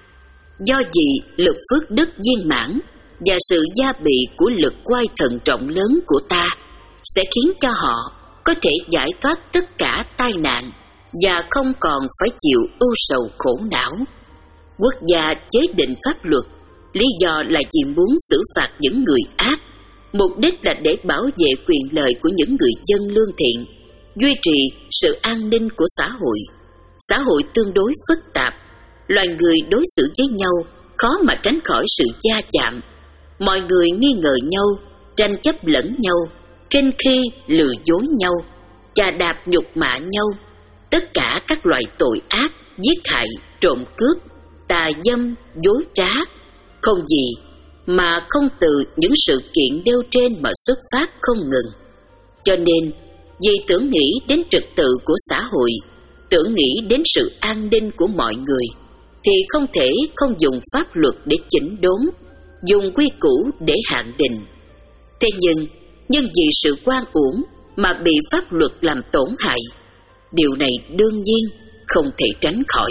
do vì lực phước đức viên mãn và sự gia bị của lực quay thần trọng lớn của ta, sẽ khiến cho họ có thể giải thoát tất cả tai nạn và không còn phải chịu ưu sầu khổ não. Quốc gia chế định pháp luật, lý do là vì muốn xử phạt những người ác, mục đích là để bảo vệ quyền lợi của những người dân lương thiện, duy trì sự an ninh của xã hội. Xã hội tương đối phức tạp, loài người đối xử với nhau khó mà tránh khỏi sự va chạm. Mọi người nghi ngờ nhau, tranh chấp lẫn nhau, khinh khi lừa dối nhau, chà đạp nhục mạ nhau. tất cả các loại tội ác, giết hại, trộm cướp, tà dâm, dối trá, không gì mà không từ những sự kiện nêu trên mà xuất phát không ngừng. Cho nên, vì tưởng nghĩ đến trật tự của xã hội, tưởng nghĩ đến sự an ninh của mọi người, thì không thể không dùng pháp luật để chỉnh đốn, dùng quy củ để hạn định. Thế nhưng, nhưng vì sự oan uổng mà bị pháp luật làm tổn hại, điều này đương nhiên không thể tránh khỏi.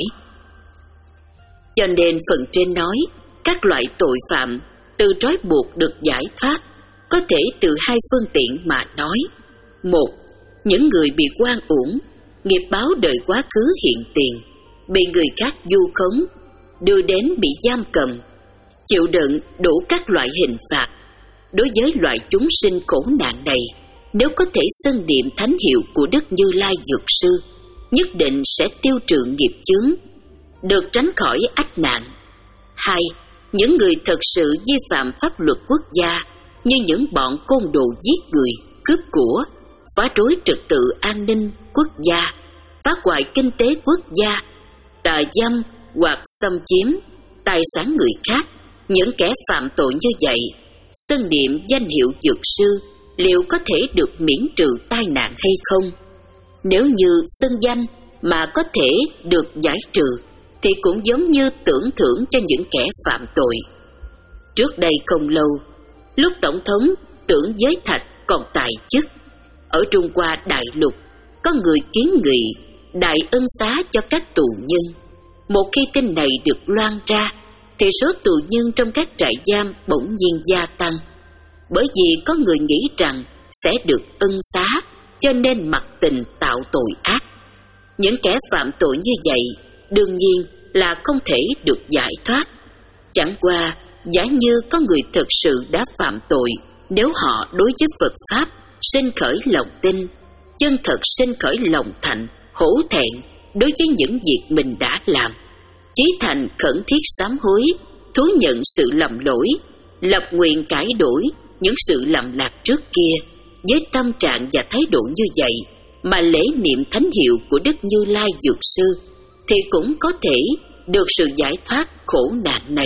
Cho nên phần trên nói, các loại tội phạm từ trói buộc được giải thoát có thể từ hai phương tiện mà nói. Một, những người bị oan uổng, nghiệp báo đời quá khứ hiện tiền, bị người khác vu khống, đưa đến bị giam cầm, chịu đựng đủ các loại hình phạt. Đối với loại chúng sinh khổ nạn này, nếu có thể xưng niệm thánh hiệu của Đức Như Lai Dược Sư, nhất định sẽ tiêu trừ nghiệp chướng, được tránh khỏi ách nạn. Hai, những người thật sự vi phạm pháp luật quốc gia, như những bọn côn đồ giết người, cướp của, phá rối trật tự an ninh quốc gia, phá hoại kinh tế quốc gia, tà dâm hoặc xâm chiếm tài sản người khác, những kẻ phạm tội như vậy, xưng niệm danh hiệu dược sư liệu có thể được miễn trừ tai nạn hay không? Nếu như xưng danh mà có thể được giải trừ, thì cũng giống như tưởng thưởng cho những kẻ phạm tội. Trước đây không lâu, lúc Tổng thống Tưởng Giới Thạch còn tại chức, ở Trung Hoa đại lục có người kiến nghị đại ân xá cho các tù nhân. Một khi tin này được loan ra, thì số tù nhân trong các trại giam bỗng nhiên gia tăng, bởi vì có người nghĩ rằng sẽ được ân xá, cho nên mặc tình tạo tội ác. Những kẻ phạm tội như vậy đương nhiên là không thể được giải thoát. Chẳng qua, giả như có người thực sự đã phạm tội, nếu họ đối với Phật Pháp sinh khởi lòng tin, chân thật sinh khởi lòng thành, hổ thẹn đối với những việc mình đã làm, chí thành khẩn thiết sám hối, thú nhận sự lầm lỗi, lập nguyện cải đổi những sự lầm lạc trước kia, với tâm trạng và thái độ như vậy mà lễ niệm thánh hiệu của Đức Như Lai Dược Sư, thì cũng có thể được sự giải thoát khổ nạn này.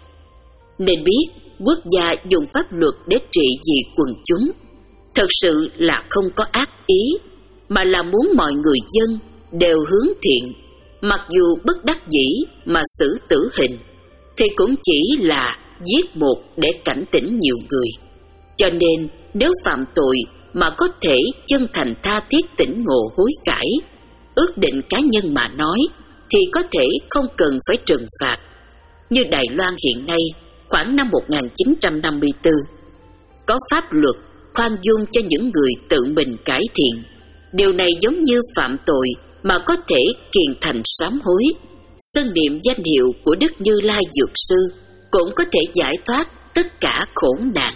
Nên biết quốc gia dùng pháp luật để trị vì quần chúng thật sự là không có ác ý, mà là muốn mọi người dân đều hướng thiện, mặc dù bất đắc dĩ mà xử tử hình, thì cũng chỉ là giết một để cảnh tỉnh nhiều người. Cho nên nếu phạm tội mà có thể chân thành tha thiết tỉnh ngộ hối cải, ước định cá nhân mà nói, thì có thể không cần phải trừng phạt. Như Đài Loan hiện nay, khoảng năm một nghìn chín trăm năm mươi tư, có pháp luật khoan dung cho những người tự mình cải thiện. Điều này giống như phạm tội mà có thể kiền thành sám hối, xưng niệm danh hiệu của Đức Như Lai Dược Sư cũng có thể giải thoát tất cả khổ nạn.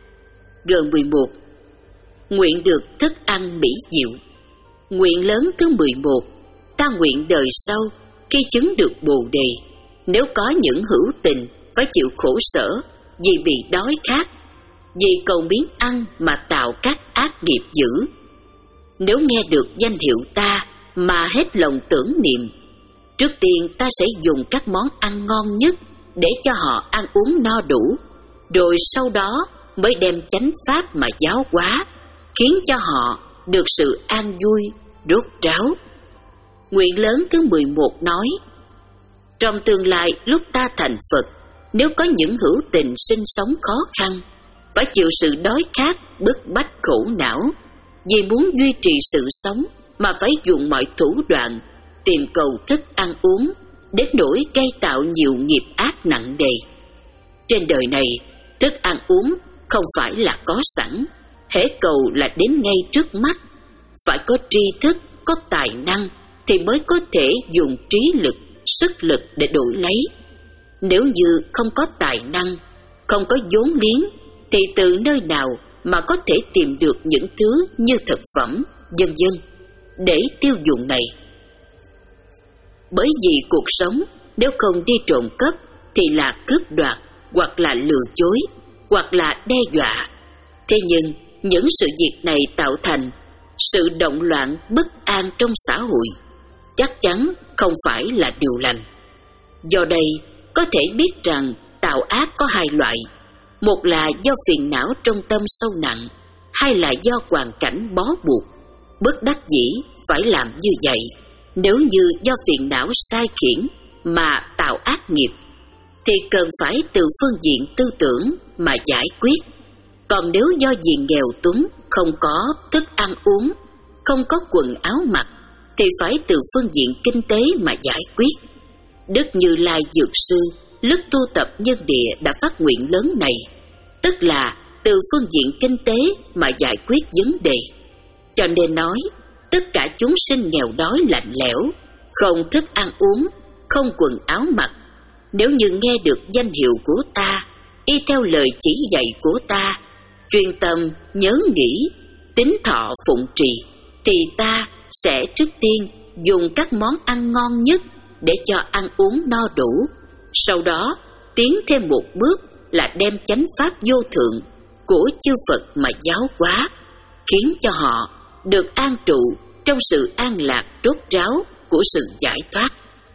G mười một. Nguyện được thức ăn mỹ diệu. Nguyện lớn thứ mười một. Ta nguyện đời sau khi chứng được Bồ Đề, nếu có những hữu tình phải chịu khổ sở vì bị đói khát, vì cầu miếng ăn mà tạo các ác nghiệp dữ. Nếu nghe được danh hiệu ta mà hết lòng tưởng niệm, trước tiên ta sẽ dùng các món ăn ngon nhất để cho họ ăn uống no đủ, rồi sau đó mới đem chánh pháp mà giáo hóa, khiến cho họ được sự an vui, rốt ráo. Nguyện lớn thứ mười một nói, trong tương lai lúc ta thành Phật, nếu có những hữu tình sinh sống khó khăn, phải chịu sự đói khát, bức bách khổ não, vì muốn duy trì sự sống mà phải dùng mọi thủ đoạn tìm cầu thức ăn uống, đến nỗi gây tạo nhiều nghiệp ác nặng nề. Trên đời này, thức ăn uống không phải là có sẵn, hễ cầu là đến ngay trước mắt. Phải có tri thức, có tài năng thì mới có thể dùng trí lực, sức lực để đổi lấy. Nếu như không có tài năng, không có vốn liếng, thì từ nơi nào mà có thể tìm được những thứ như thực phẩm, vân vân để tiêu dùng này? Bởi vì cuộc sống nếu không đi trộm cắp thì là cướp đoạt, hoặc là lừa dối, hoặc là đe dọa. Thế nhưng những sự việc này tạo thành sự động loạn bất an trong xã hội, chắc chắn không phải là điều lành. Do đây có thể biết rằng tạo ác có hai loại, một là do phiền não trong tâm sâu nặng, hai là do hoàn cảnh bó buộc, bất đắc dĩ phải làm như vậy. Nếu như do phiền não sai khiển mà tạo ác nghiệp thì cần phải từ phương diện tư tưởng mà giải quyết. Còn nếu do vì nghèo túng, không có thức ăn uống, không có quần áo mặc thì phải từ phương diện kinh tế mà giải quyết. Đức Như Lai Dược Sư lúc tu tập nhân địa đã phát nguyện lớn này, tức là từ phương diện kinh tế mà giải quyết vấn đề. Cho nên nói, tất cả chúng sinh nghèo đói lạnh lẽo, không thức ăn uống, không quần áo mặc, nếu như nghe được danh hiệu của ta, y theo lời chỉ dạy của ta, chuyên tâm nhớ nghĩ, tín thọ phụng trì, thì ta sẽ trước tiên dùng các món ăn ngon nhất để cho ăn uống no đủ. Sau đó tiến thêm một bước là đem chánh pháp vô thượng của chư Phật mà giáo hóa, khiến cho họ được an trụ trong sự an lạc rốt ráo của sự giải thoát.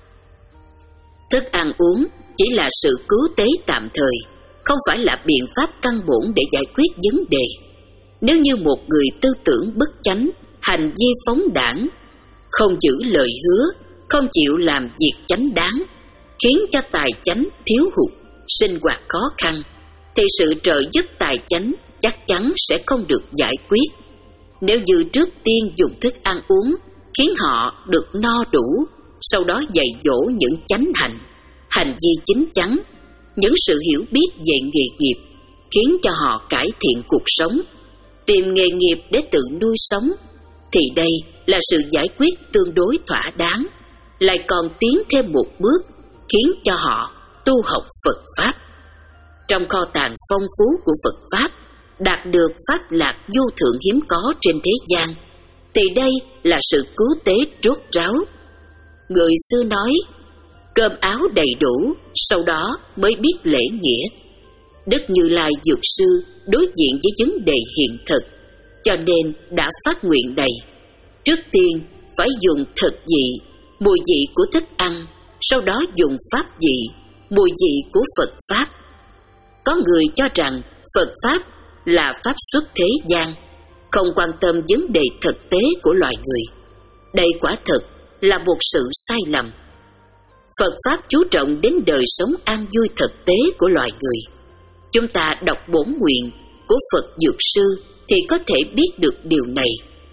Thức ăn uống chỉ là sự cứu tế tạm thời, không phải là biện pháp căn bổn để giải quyết vấn đề. Nếu như một người tư tưởng bất chánh, hành vi phóng đãng, không giữ lời hứa, không chịu làm việc chánh đáng, khiến cho tài chánh thiếu hụt, sinh hoạt khó khăn, thì sự trợ giúp tài chánh chắc chắn sẽ không được giải quyết. Nếu như trước tiên dùng thức ăn uống khiến họ được no đủ, sau đó dạy dỗ những chánh hành, hành vi chính chắn, những sự hiểu biết về nghề nghiệp, khiến cho họ cải thiện cuộc sống, tìm nghề nghiệp để tự nuôi sống, thì đây là sự giải quyết tương đối thỏa đáng, lại còn tiến thêm một bước, khiến cho họ tu học Phật Pháp. Trong kho tàng phong phú của Phật Pháp, đạt được pháp lạc vô thượng hiếm có trên thế gian, thì đây là sự cứu tế rốt ráo. Người xưa nói, cơm áo đầy đủ, sau đó mới biết lễ nghĩa. Đức Như Lai Dược Sư đối diện với vấn đề hiện thực, cho nên đã phát nguyện này. Trước tiên phải dùng thực vị, mùi vị của thức ăn, sau đó dùng pháp vị, mùi vị của Phật Pháp. Có người cho rằng Phật Pháp là pháp xuất thế gian, không quan tâm vấn đề thực tế của loài người. Đây quả thực là một sự sai lầm. Phật Pháp chú trọng đến đời sống an vui thực tế của loài người. Chúng ta đọc bổn nguyện của Phật Dược Sư thì có thể biết được điều này.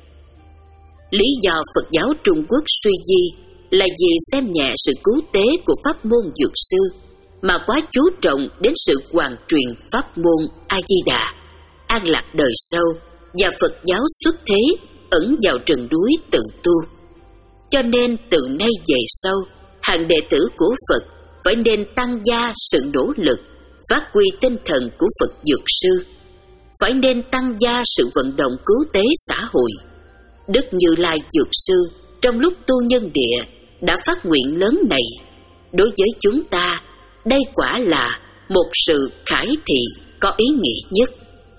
Lý do Phật giáo Trung Quốc suy di là vì xem nhẹ sự cứu tế của pháp môn Dược Sư, mà quá chú trọng đến sự hoàn truyền pháp môn A-di-đà, an lạc đời sau, và Phật giáo xuất thế ẩn vào rừng núi tự tu. Cho nên từ nay về sau, hàng đệ tử của Phật phải nên tăng gia sự nỗ lực, phát huy tinh thần của Phật Dược Sư, phải nên tăng gia sự vận động cứu tế xã hội. Đức Như Lai Dược Sư trong lúc tu nhân địa đã phát nguyện lớn này. Đối với chúng ta, đây quả là một sự khải thị có ý nghĩa nhất.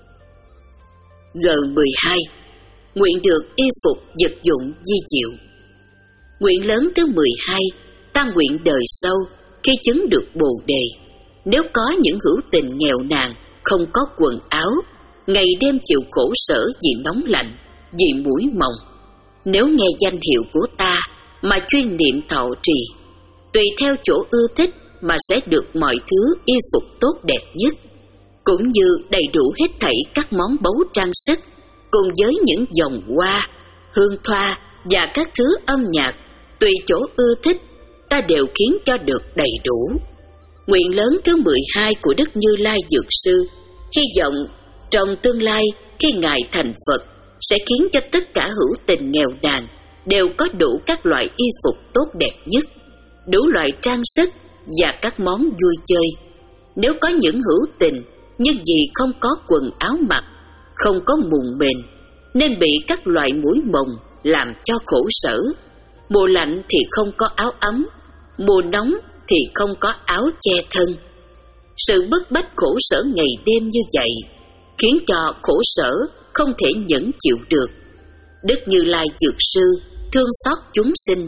G mười hai. Nguyện được y phục vật dụng di diệu. Nguyện lớn thứ mười hai, ta nguyện đời sau khi chứng được Bồ Đề, nếu có những hữu tình nghèo nàn, không có quần áo, ngày đêm chịu khổ sở vì nóng lạnh, vì mũi mồng, nếu nghe danh hiệu của ta mà chuyên niệm thọ trì, tùy theo chỗ ưa thích mà sẽ được mọi thứ y phục tốt đẹp nhất, cũng như đầy đủ hết thảy các món báu trang sức, cùng với những vòng hoa, hương thoa và các thứ âm nhạc, tùy chỗ ưa thích, ta đều khiến cho được đầy đủ. Nguyện lớn thứ mười hai của Đức Như Lai Dược Sư hy vọng trong tương lai khi Ngài thành Phật sẽ khiến cho tất cả hữu tình nghèo nàn đều có đủ các loại y phục tốt đẹp nhất, đủ loại trang sức và các món vui chơi. Nếu có những hữu tình nhưng vì không có quần áo mặc, không có mùng mền, nên bị các loại muỗi mồng làm cho khổ sở, mùa lạnh thì không có áo ấm, mùa nóng thì không có áo che thân. Sự bức bách khổ sở ngày đêm như vậy khiến cho khổ sở không thể nhẫn chịu được. Đức Như Lai Dược Sư thương xót chúng sinh,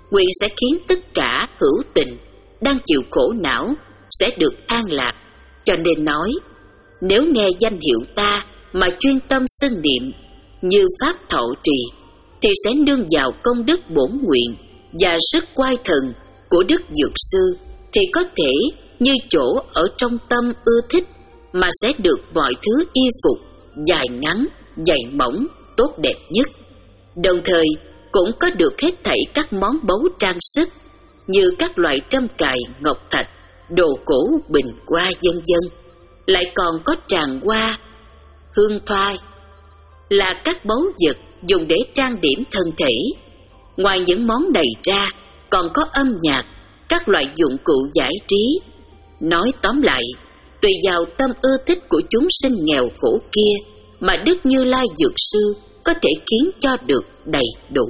nguyện sẽ khiến tất cả hữu tình đang chịu khổ não sẽ được an lạc. Cho nên nói, nếu nghe danh hiệu ta mà chuyên tâm xưng niệm như pháp thọ trì, thì sẽ nương vào công đức bổn nguyện và sức oai thần của Đức Dược Sư, thì có thể như chỗ ở trong tâm ưa thích mà sẽ được mọi thứ y phục dài ngắn, dày mỏng, tốt đẹp nhất. Đồng thời cũng có được hết thảy các món báu trang sức như các loại trâm cài, ngọc thạch, đồ cổ, bình hoa vân vân. Lại còn có tràng hoa, hương thoa là các báu vật dùng để trang điểm thân thể. Ngoài những món này ra, còn có âm nhạc, các loại dụng cụ giải trí. Nói tóm lại, tùy vào tâm ưa thích của chúng sinh nghèo khổ kia mà Đức Như Lai Dược Sư có thể khiến cho được đầy đủ.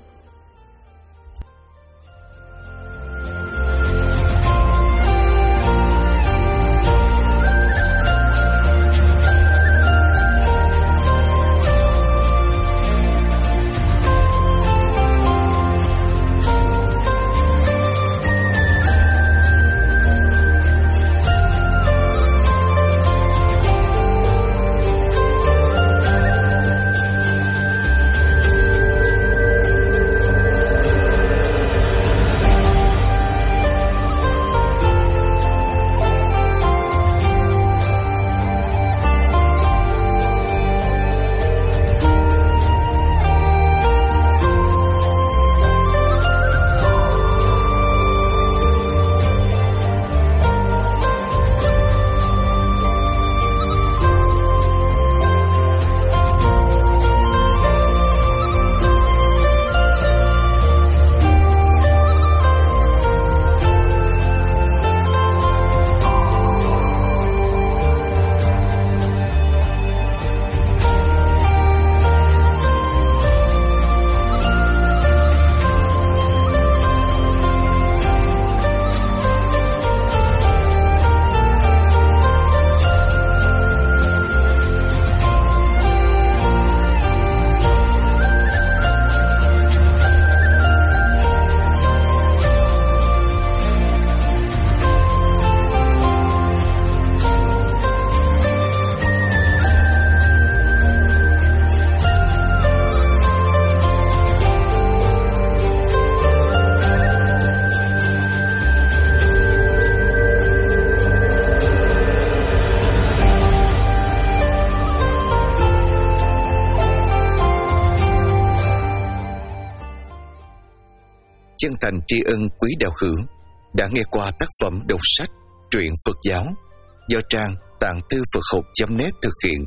Chân thành tri ân quý đạo hữu đã nghe qua tác phẩm đọc sách truyện Phật giáo do trang tạng thư Phật học chấm net thực hiện.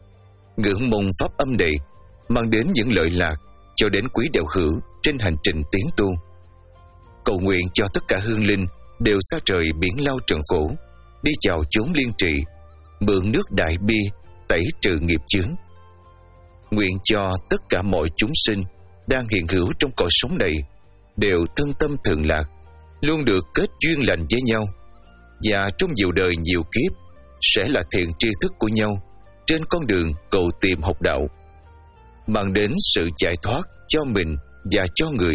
Ngưỡng mong pháp âm này mang đến những lợi lạc cho đến quý đạo hữu trên hành trình tiến tu. Cầu nguyện cho tất cả hương linh đều xa trời biển lao trần khổ, đi chào chốn liên trị, mượn nước đại bi tẩy trừ nghiệp chướng. Nguyện cho tất cả mọi chúng sinh đang hiện hữu trong cõi sống này đều thân tâm thường lạc, luôn được kết duyên lành với nhau, và trong nhiều đời nhiều kiếp sẽ là thiện tri thức của nhau trên con đường cầu tìm học đạo, mang đến sự giải thoát cho mình và cho người.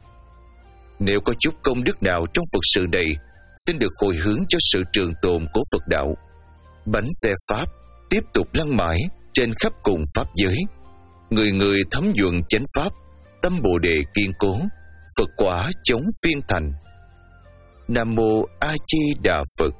Nếu có chút công đức nào trong Phật sự này, xin được hồi hướng cho sự trường tồn của Phật đạo. Bánh xe Pháp tiếp tục lăn mãi trên khắp cùng Pháp giới. Người người thấm nhuận chánh Pháp, tâm Bồ Đề kiên cố, Phật quả chống phiên thành. Nam Mô A Di Đà Phật.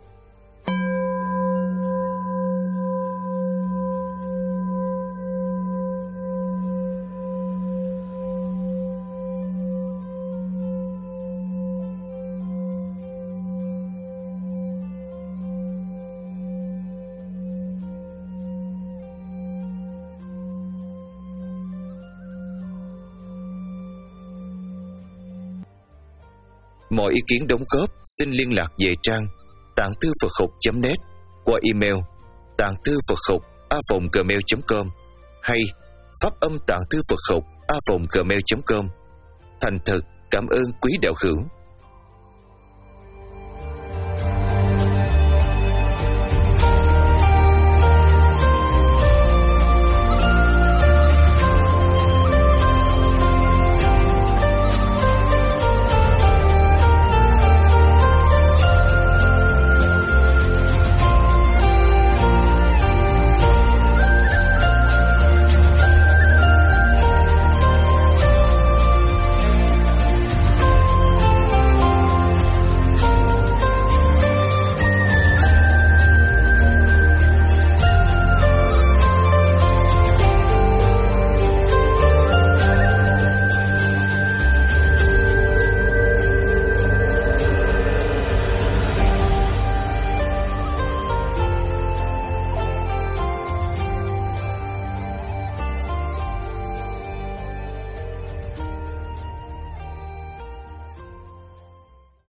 Mọi ý kiến đóng góp xin liên lạc về trang tạng thư Phật học chấm net qua email tạng thư Phật học a vòng gmail chấm com hay pháp âm tạng thư Phật học a vòng gmail chấm com. Thành thật cảm ơn quý đạo hữu.